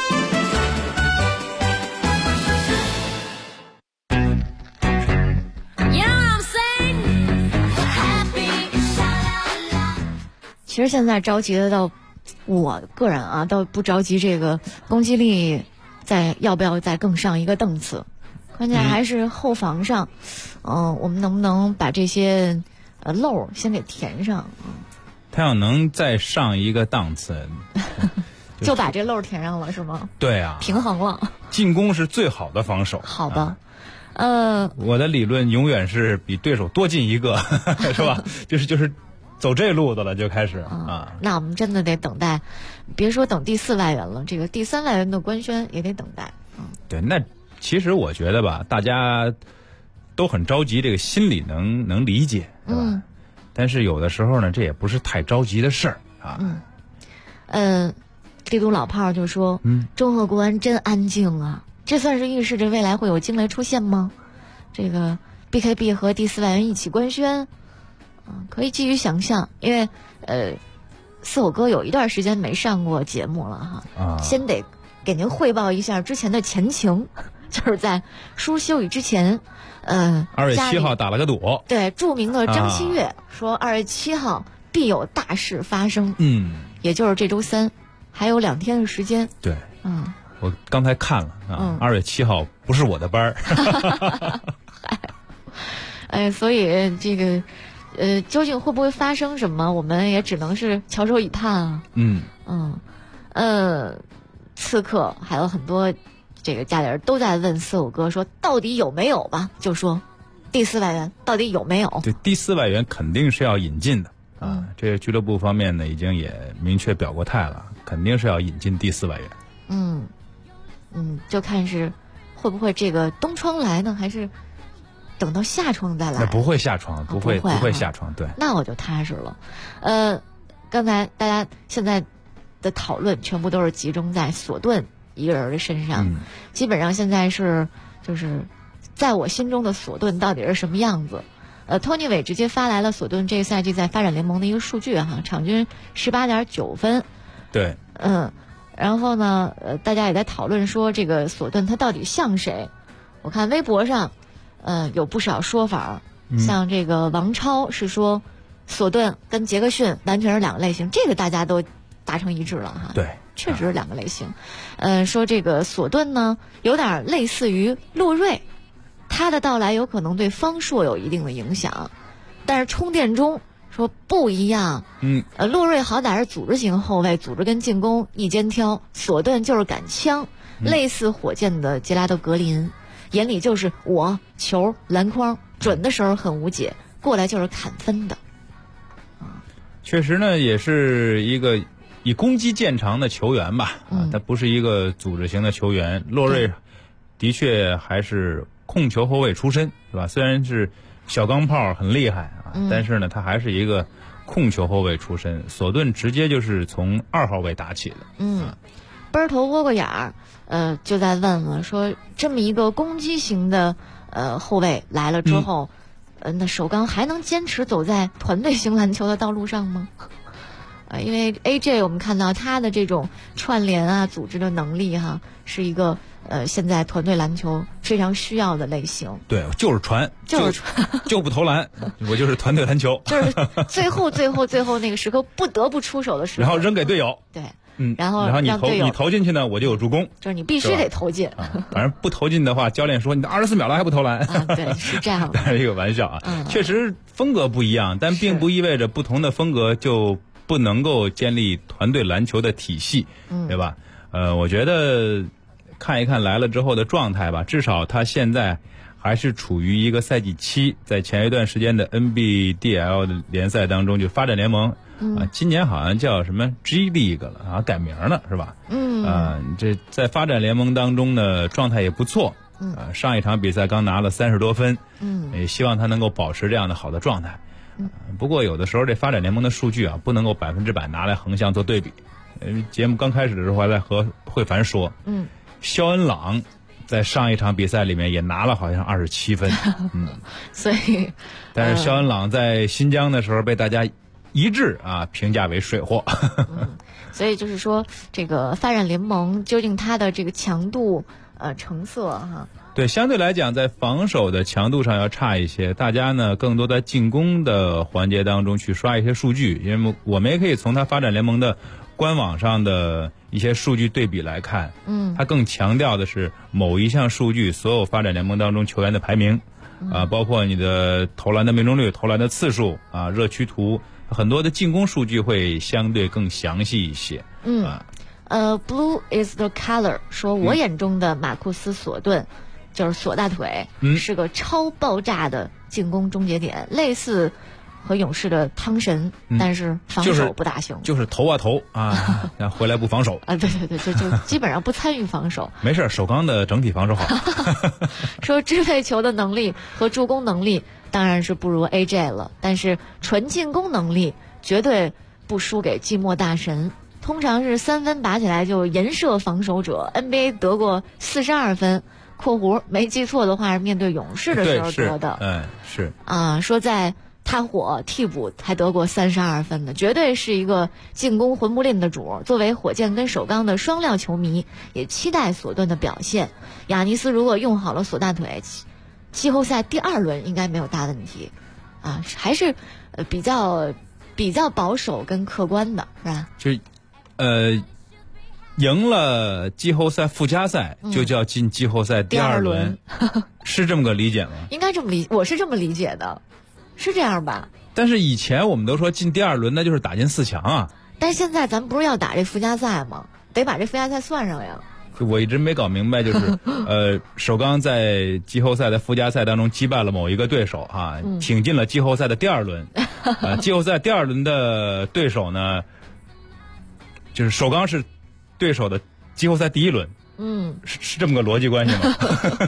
其实现在着急的到我个人倒不着急这个攻击力要不要再更上一个档次，关键还是后防上我们能不能把这些漏先给填上。 他要能再上一个档次就把这漏填上了是吗？ 对啊， 平衡了。 进攻是最好的防守。 好吧我的理论永远是比对手多进一个是吧？就是走这路子了就开始那我们真的得等待，别说等第4外援了，这个第3外援的官宣也得等待。 对，那其实我觉得吧，大家都很着急，这个心理能理解，对吧？但是有的时候呢，这也不是太着急的事儿啊。 帝都老炮就说，中赫国安真安静啊，这算是预示着未来会有惊雷出现吗？这个 BKB 和第4外援一起官宣。可以继续想象，因为四狗哥有一段时间没上过节目了哈，先得给您汇报一下之前的前情，就是在书休雨之前 ，2月7号打了个赌， 对，著名的张希月说2月7号必有大事发生，也就是这周3，还有2天的时间， 对，我刚才看了2月7号不是我的班儿，所以这个。究竟会不会发生什么，我们也只能是翘首以盼啊。刺客还有很多这个家里人都在问四狗哥说，到底有没有吧？就说第4外援到底有没有？ 对，第4外援肯定是要引进的这个俱乐部方面呢，已经也明确表过态了，肯定是要引进第4外援。 就看是会不会这个东窗来呢，还是等到下窗再来。 那不会下窗，不会下窗，对。 那我就踏实了。刚才大家现在的讨论全部都是集中在索顿一个人的身上，基本上现在就是在我心中的索顿到底是什么样子？托尼韦直接发来了索顿这个赛季在发展联盟的一个数据哈，场均18.9分。 对。 然后呢，大家也在讨论说这个索顿他到底像谁？我看微博上，有不少说法，像这个王超是说，索顿跟杰克逊完全是两个类型，这个大家都达成一致了哈。 对， 确实是两个类型。说这个索顿呢，有点类似于洛瑞，他的到来有可能对方硕有一定的影响，但是充电中说不一样。洛瑞好歹是组织型后卫，组织跟进攻一肩挑，索顿就是敢枪，类似火箭的杰拉德格林。眼里就是我球篮筐，准的时候很无解，过来就是砍分的。 确实呢，也是一个以攻击见长的球员吧。他不是一个组织型的球员。洛瑞的确还是控球后卫出身，是吧？虽然是小钢炮很厉害但是呢，他还是一个控球后卫出身。索顿直接就是从2号位打起的。 奔头窝个眼儿。就在问了，说这么一个攻击型的后卫来了之后，那首钢还能坚持走在团队型篮球的道路上吗？因为 AJ 我们看到他的这种串联啊、组织的能力哈，是一个现在团队篮球非常需要的类型。 对，就是传，就不投篮，我就是团队篮球， 就是最后那个时刻不得不出手的时候， 然后扔给队友。 对。 然后你投进去呢，我就有助攻， 就是你必须得投进。 反正不投进的话，教练说你都24秒了还不投篮。 对，是这样的。 开一个玩笑确实风格不一样，但并不意味着不同的风格就不能够建立团队篮球的体系，对吧？我觉得看一看来了之后的状态吧，至少他现在还是处于一个赛季期，在前一段时间的 NBDL 的联赛当中，就发展联盟。今年好像叫什么 G League 了改名了是吧？这在发展联盟当中呢，状态也不错。上一场比赛刚拿了30多分。也希望他能够保持这样的好的状态。不过有的时候这发展联盟的数据不能够100%拿来横向做对比。节目刚开始的时候还在和慧凡说，肖恩朗在上一场比赛里面也拿了好像27分。 所以， 但是肖恩朗在新疆的时候被大家一致评价为水货。 所以就是说，这个发展联盟究竟它的这个强度成色哈？ 对，相对来讲，在防守的强度上要差一些。大家呢更多在进攻的环节当中去刷一些数据，因为我们也可以从它发展联盟的官网上的一些数据对比来看，它更强调的是某一项数据所有发展联盟当中球员的排名，包括你的投篮的命中率、投篮的次数热区图。很多的进攻数据会相对更详细一些。 Blue is the color 说，我眼中的马库斯·索顿就是索大腿，是个超爆炸的进攻终结点，类似和勇士的汤神，但是防守不大行， 就是投然后回来不防守对，就基本上不参与防守。 没事，首钢的整体防守好。 说支配球的能力和助攻能力当然是不如 AJ 了，但是纯进攻能力绝对不输给寂寞大神。通常是3分拔起来就颜射防守者 ，NBA 得过42分（括弧没记错的话是面对勇士的时候得的）。 是说在他火替补还得过32分的，绝对是一个进攻魂不吝的主。作为火箭跟首钢的双料球迷，也期待索顿的表现。亚尼斯如果用好了索大腿，季后赛第2轮应该没有大问题，还是比较保守跟客观的，是吧？ 就赢了季后赛附加赛，就叫进季后赛第2轮，是这么个理解吗？ 应该这么理，我是这么理解的，是这样吧？ 但是以前我们都说进第2轮那就是打进4强啊。 但是现在咱们不是要打这附加赛吗？得把这附加赛算上呀。 我一直没搞明白，就是首钢在季后赛的附加赛当中击败了某一个对手挺进了季后赛的第2轮。季后赛第2轮的对手呢，就是首钢是对手的季后赛第1轮。是这么个逻辑关系吗？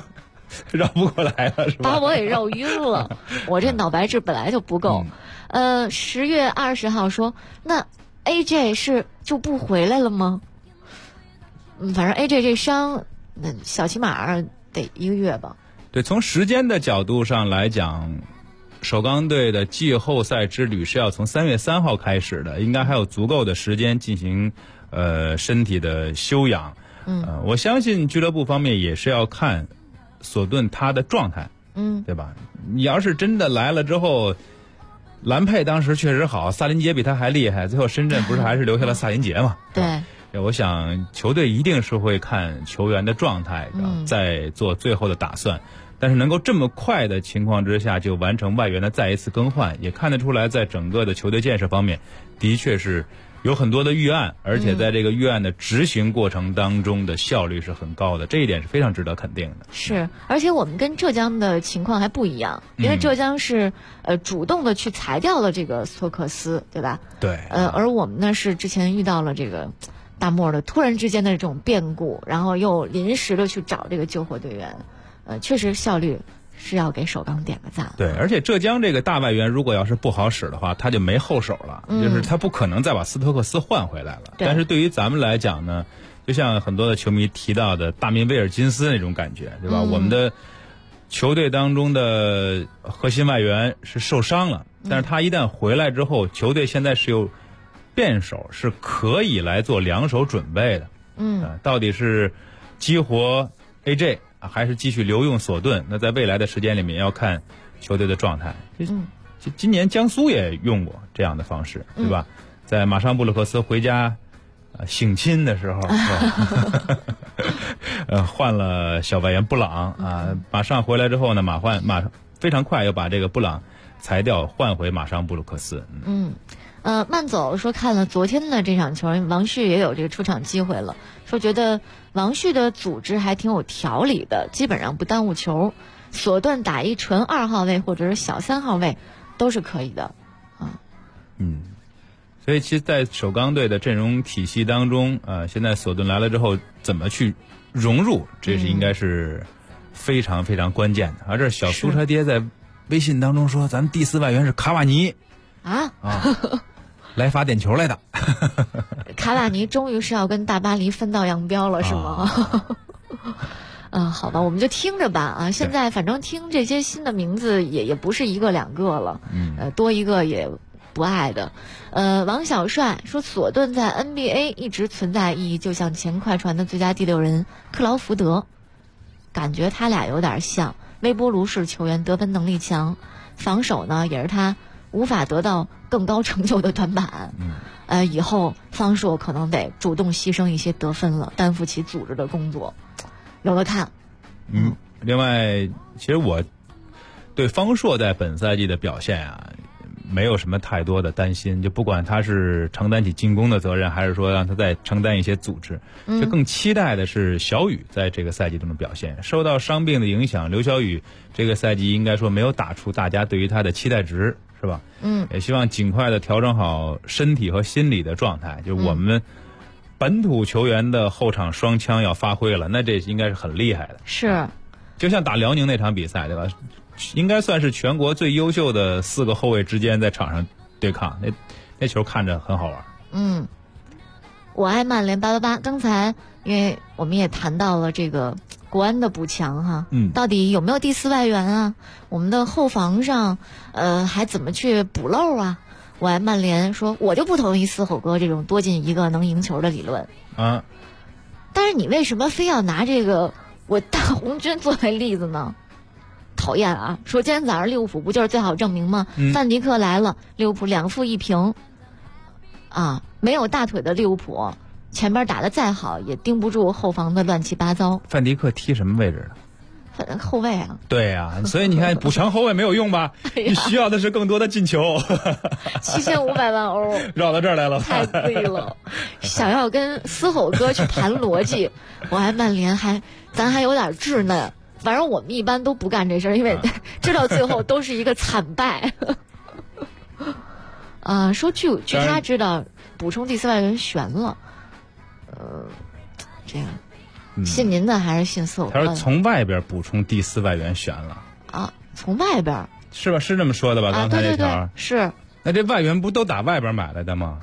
绕不过来了，是吧？ 把我给绕晕了。我这脑白质本来就不够。10月20号说，那 AJ 是就不回来了吗？反正 AJ 这伤，那小起码得1个月吧。 对，从时间的角度上来讲，首钢队的季后赛之旅是要从3月3号开始的，应该还有足够的时间进行身体的休养。我相信俱乐部方面也是要看索顿他的状态，对吧？你要是真的来了之后，兰佩当时确实好，萨林杰比他还厉害，最后深圳不是还是留下了萨林杰嘛？ 对。 我想球队一定是会看球员的状态，再做最后的打算。但是能够这么快的情况之下就完成外援的再一次更换，也看得出来在整个的球队建设方面的确是有很多的预案，而且在这个预案的执行过程当中的效率是很高的，这一点是非常值得肯定的。 是，而且我们跟浙江的情况还不一样，因为浙江是主动的去裁掉了这个索克斯，对吧？ 对。 而我们呢是之前遇到了这个大漠的突然之间的这种变故，然后又临时的去找这个救火队员，确实效率是要给首钢点个赞。 对，而且浙江这个大外援如果要是不好使的话，他就没后手了，就是他不可能再把斯托克斯换回来了。但是对于咱们来讲呢，就像很多的球迷提到的大民威尔金斯那种感觉，对吧？我们的球队当中的核心外援是受伤了，但是他一旦回来之后，球队现在是有辩手，是可以来做两手准备的。到底是激活 AJ 还是继续留用索顿？那在未来的时间里面要看球队的状态。今年江苏也用过这样的方式，对吧？在马尚布鲁克斯回家省亲的时候，换了小外援布朗啊，马上回来之后呢，非常快又把这个布朗裁掉，换回马尚布鲁克斯。 慢走说看了昨天的这场球，王旭也有这个出场机会了，说觉得王旭的组织还挺有条理的，基本上不耽误球。索顿打一纯2号位或者是小3号位都是可以的所以其实在首钢队的阵容体系当中现在索顿来了之后怎么去融入，这是应该是非常非常关键的。而这小苏车爹在微信当中说，咱们第4外援是卡瓦尼来罚点球来的。 卡瓦尼终于是要跟大巴黎分道扬镳了，是吗？好吧，我们就听着吧现在反正听这些新的名字也不是1个2个了，多一个也不爱的。王小帅说，索顿在 NBA 一直存在意义，就像前快船的最佳第6人克劳福德，感觉他俩有点像。微波炉式球员，得分能力强，防守呢也是他无法得到更高成就的短板。以后方硕可能得主动牺牲一些得分了，担负起组织的工作，有的看。 另外，其实我对方硕在本赛季的表现没有什么太多的担心，就不管他是承担起进攻的责任，还是说让他再承担一些组织，就更期待的是小雨在这个赛季中的表现。受到伤病的影响，刘晓宇这个赛季应该说没有打出大家对于他的期待值，是吧？也希望尽快的调整好身体和心理的状态。就我们本土球员的后场双枪要发挥了，那这应该是很厉害的。 是， 就像打辽宁那场比赛，对吧？应该算是全国最优秀的4个后卫之间在场上对抗，那球看着很好玩。 我爱曼联888。刚才因为我们也谈到了这个国安的补强到底有没有第4外援啊？我们的后防上还怎么去补漏啊？我爱曼联说，我就不同意嘶吼哥这种多进1个能赢球的理论但是你为什么非要拿这个我大红军作为例子呢？讨厌说今天早上利物浦不就是最好证明吗？范迪克来了，利物浦2负1平没有大腿的利物浦前边打得再好也盯不住后防的乱七八糟。 范迪克踢什么位置的？后卫对所以你看补强后卫没有用吧？你需要的是更多的进球。 7500万欧绕到这儿来了， 太贵了。想要跟嘶吼哥去谈逻辑，我爱曼联咱还有点稚嫩。反正我们一般都不干这事儿，因为知道最后都是一个惨败。说据他知道补充第4外援悬了，这样信您的还是信4、5个？ 他说从外边补充第4外援选了啊，从外边是吧？是这么说的吧？刚才那条、 对是。 那这外援不都打外边买来的吗？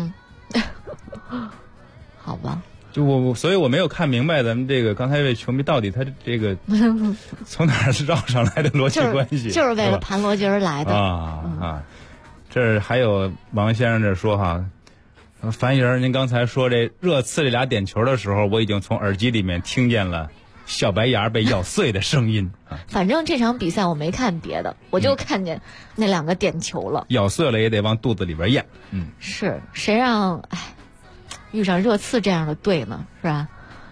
好吧。 所以我没有看明白咱们这个刚才这位球迷到底他这个从哪儿绕上来的逻辑关系， 就是为了盘逻辑而来的这还有王先生这说哈，樊爷您刚才说这热刺这俩点球的时候，我已经从耳机里面听见了小白牙被咬碎的声音反正这场比赛我没看别的，我就看见那2个点球了， 咬碎了也得往肚子里边咽。 是谁让遇上热刺这样的队呢？是吧？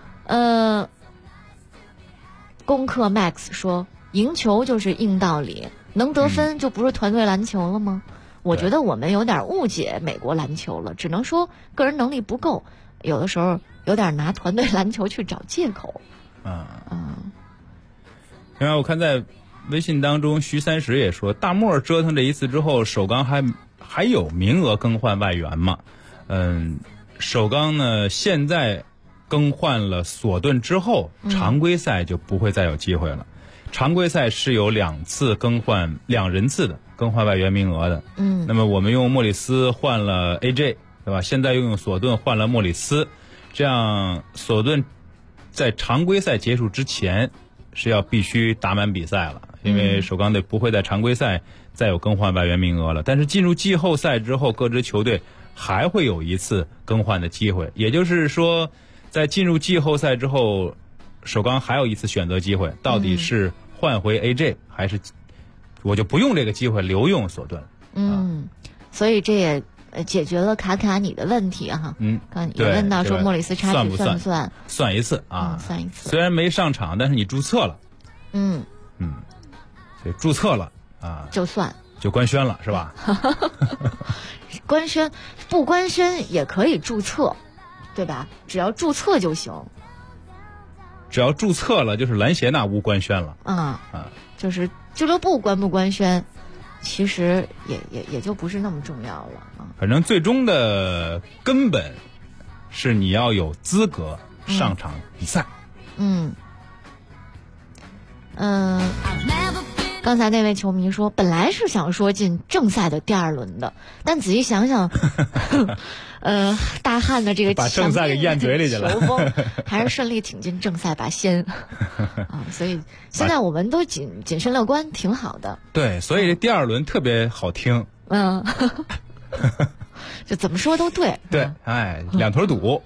攻克 Max 说，赢球就是硬道理，能得分就不是团队篮球了吗？我觉得我们有点误解美国篮球了，只能说个人能力不够，有的时候有点拿团队篮球去找借口。 另外我看在微信当中，徐30也说，大漠折腾这一次之后，首钢还有名额更换外援吗？首钢呢，现在更换了索顿之后，常规赛就不会再有机会了。常规赛是有2次更换2人次的更换外援名额的。那么我们用莫里斯换了 AJ， 对吧？现在又用索顿换了莫里斯，这样索顿在常规赛结束之前是要必须打满比赛了，因为首钢队不会在常规赛再有更换外援名额了。但是进入季后赛之后，各支球队还会有一次更换的机会，也就是说在进入季后赛之后，首钢还有一次选择机会，到底是换回 AJ 还是我就不用这个机会留用索顿。 所以这也解决了卡卡你的问题哈。也问到说莫里斯插曲算不算？ 算一次啊， 算一次。 虽然没上场，但是你注册了。所以注册了啊， 就算就官宣了是吧？ 官宣不官宣也可以注册，对吧？只要注册就行。 只要注册了，就是篮协那无官宣了。 就是俱乐部官不官宣，其实也就不是那么重要了啊。 反正最终的根本是你要有资格上场比赛。 刚才那位球迷说，本来是想说进正赛的第2轮的，但仔细想想，大汉的这个把正赛给咽嘴里去了， 球风还是顺利挺进正赛把先所以现在我们都谨慎乐观，挺好的。 对，所以这第2轮特别好听。 就怎么说都对。 对，2头堵。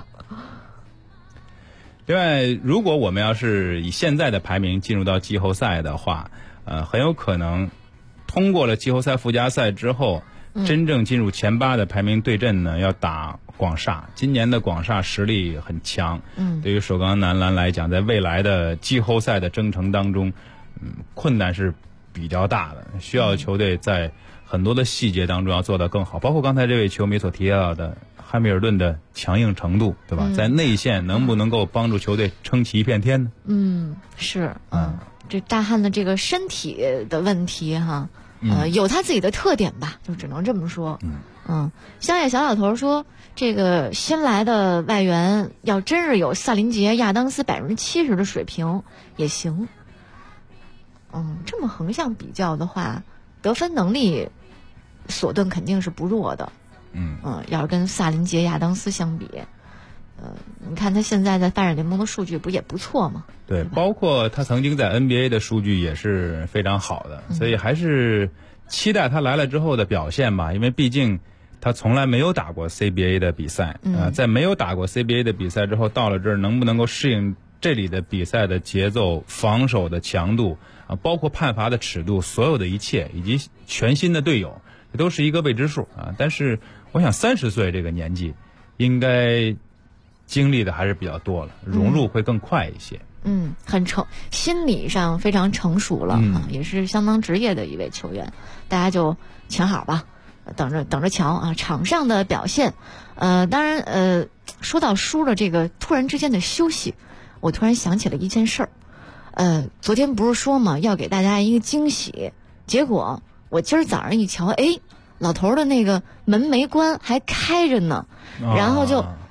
另外，如果我们要是以现在的排名进入到季后赛的话，很有可能通过了季后赛附加赛之后，真正进入前8的排名对阵呢，要打广厦。今年的广厦实力很强，对于首钢男篮来讲，在未来的季后赛的征程当中，困难是比较大的，需要球队在很多的细节当中要做得更好，包括刚才这位球迷所提到的汉密尔顿的强硬程度，对吧？在内线能不能够帮助球队撑起一片天呢？ 是，这大汉的这个身体的问题哈，有他自己的特点吧，就只能这么说。乡野小老头说，这个新来的外援要真是有萨林杰、亚当斯70%的水平也行。这么横向比较的话，得分能力索顿肯定是不弱的。要是跟萨林杰、亚当斯相比，你看他现在在发展联盟的数据不也不错吗？ 对，包括他曾经在 NBA 的数据也是非常好的，所以还是期待他来了之后的表现吧。因为毕竟他从来没有打过 CBA 的比赛，在没有打过 CBA 的比赛之后，到了这儿能不能够适应这里的比赛的节奏、防守的强度包括判罚的尺度，所有的一切以及全新的队友，这都是一个未知数但是我想30岁这个年纪，应该经历的还是比较多了，融入会更快一些。 心理上非常成熟了也是相当职业的一位球员，大家就请好吧，等着瞧场上的表现。当然说到输了这个突然之间的休息，我突然想起了一件事儿。昨天不是说嘛，要给大家一个惊喜，结果我今儿早上一瞧，老头的那个门没关还开着呢，然后就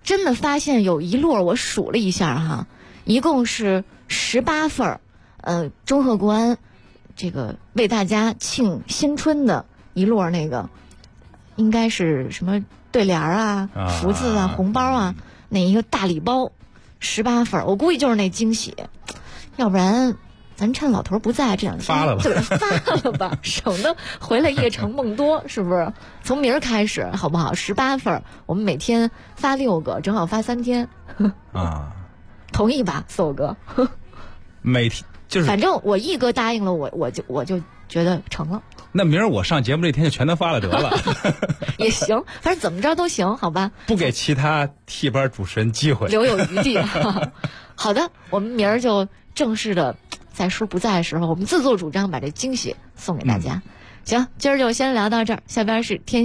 真的发现有一摞，我数了一下哈，一共是18份中赫国安这个为大家庆新春的一摞那个，应该是什么对联啊、福字啊、红包啊，那一个大礼包18份，我估计就是那惊喜，要不然咱趁老头不在这两天发了吧， 就给他发了吧，省得回来夜长梦多，是不是？从明儿开始好不好？18份，我们每天发6个，正好发3天。 啊， 同意吧，搜哥？ 每天就是， 反正我一哥答应了我就觉得成了。 那明儿我上节目这天就全都发了得了。 也行，反正怎么着都行，好吧？ 不给其他替班主持人机会， 留有余地。好的，我们明儿就正式的。在叔不在的时候，我们自作主张把这惊喜送给大家。行，今儿就先聊到这儿，下边是天。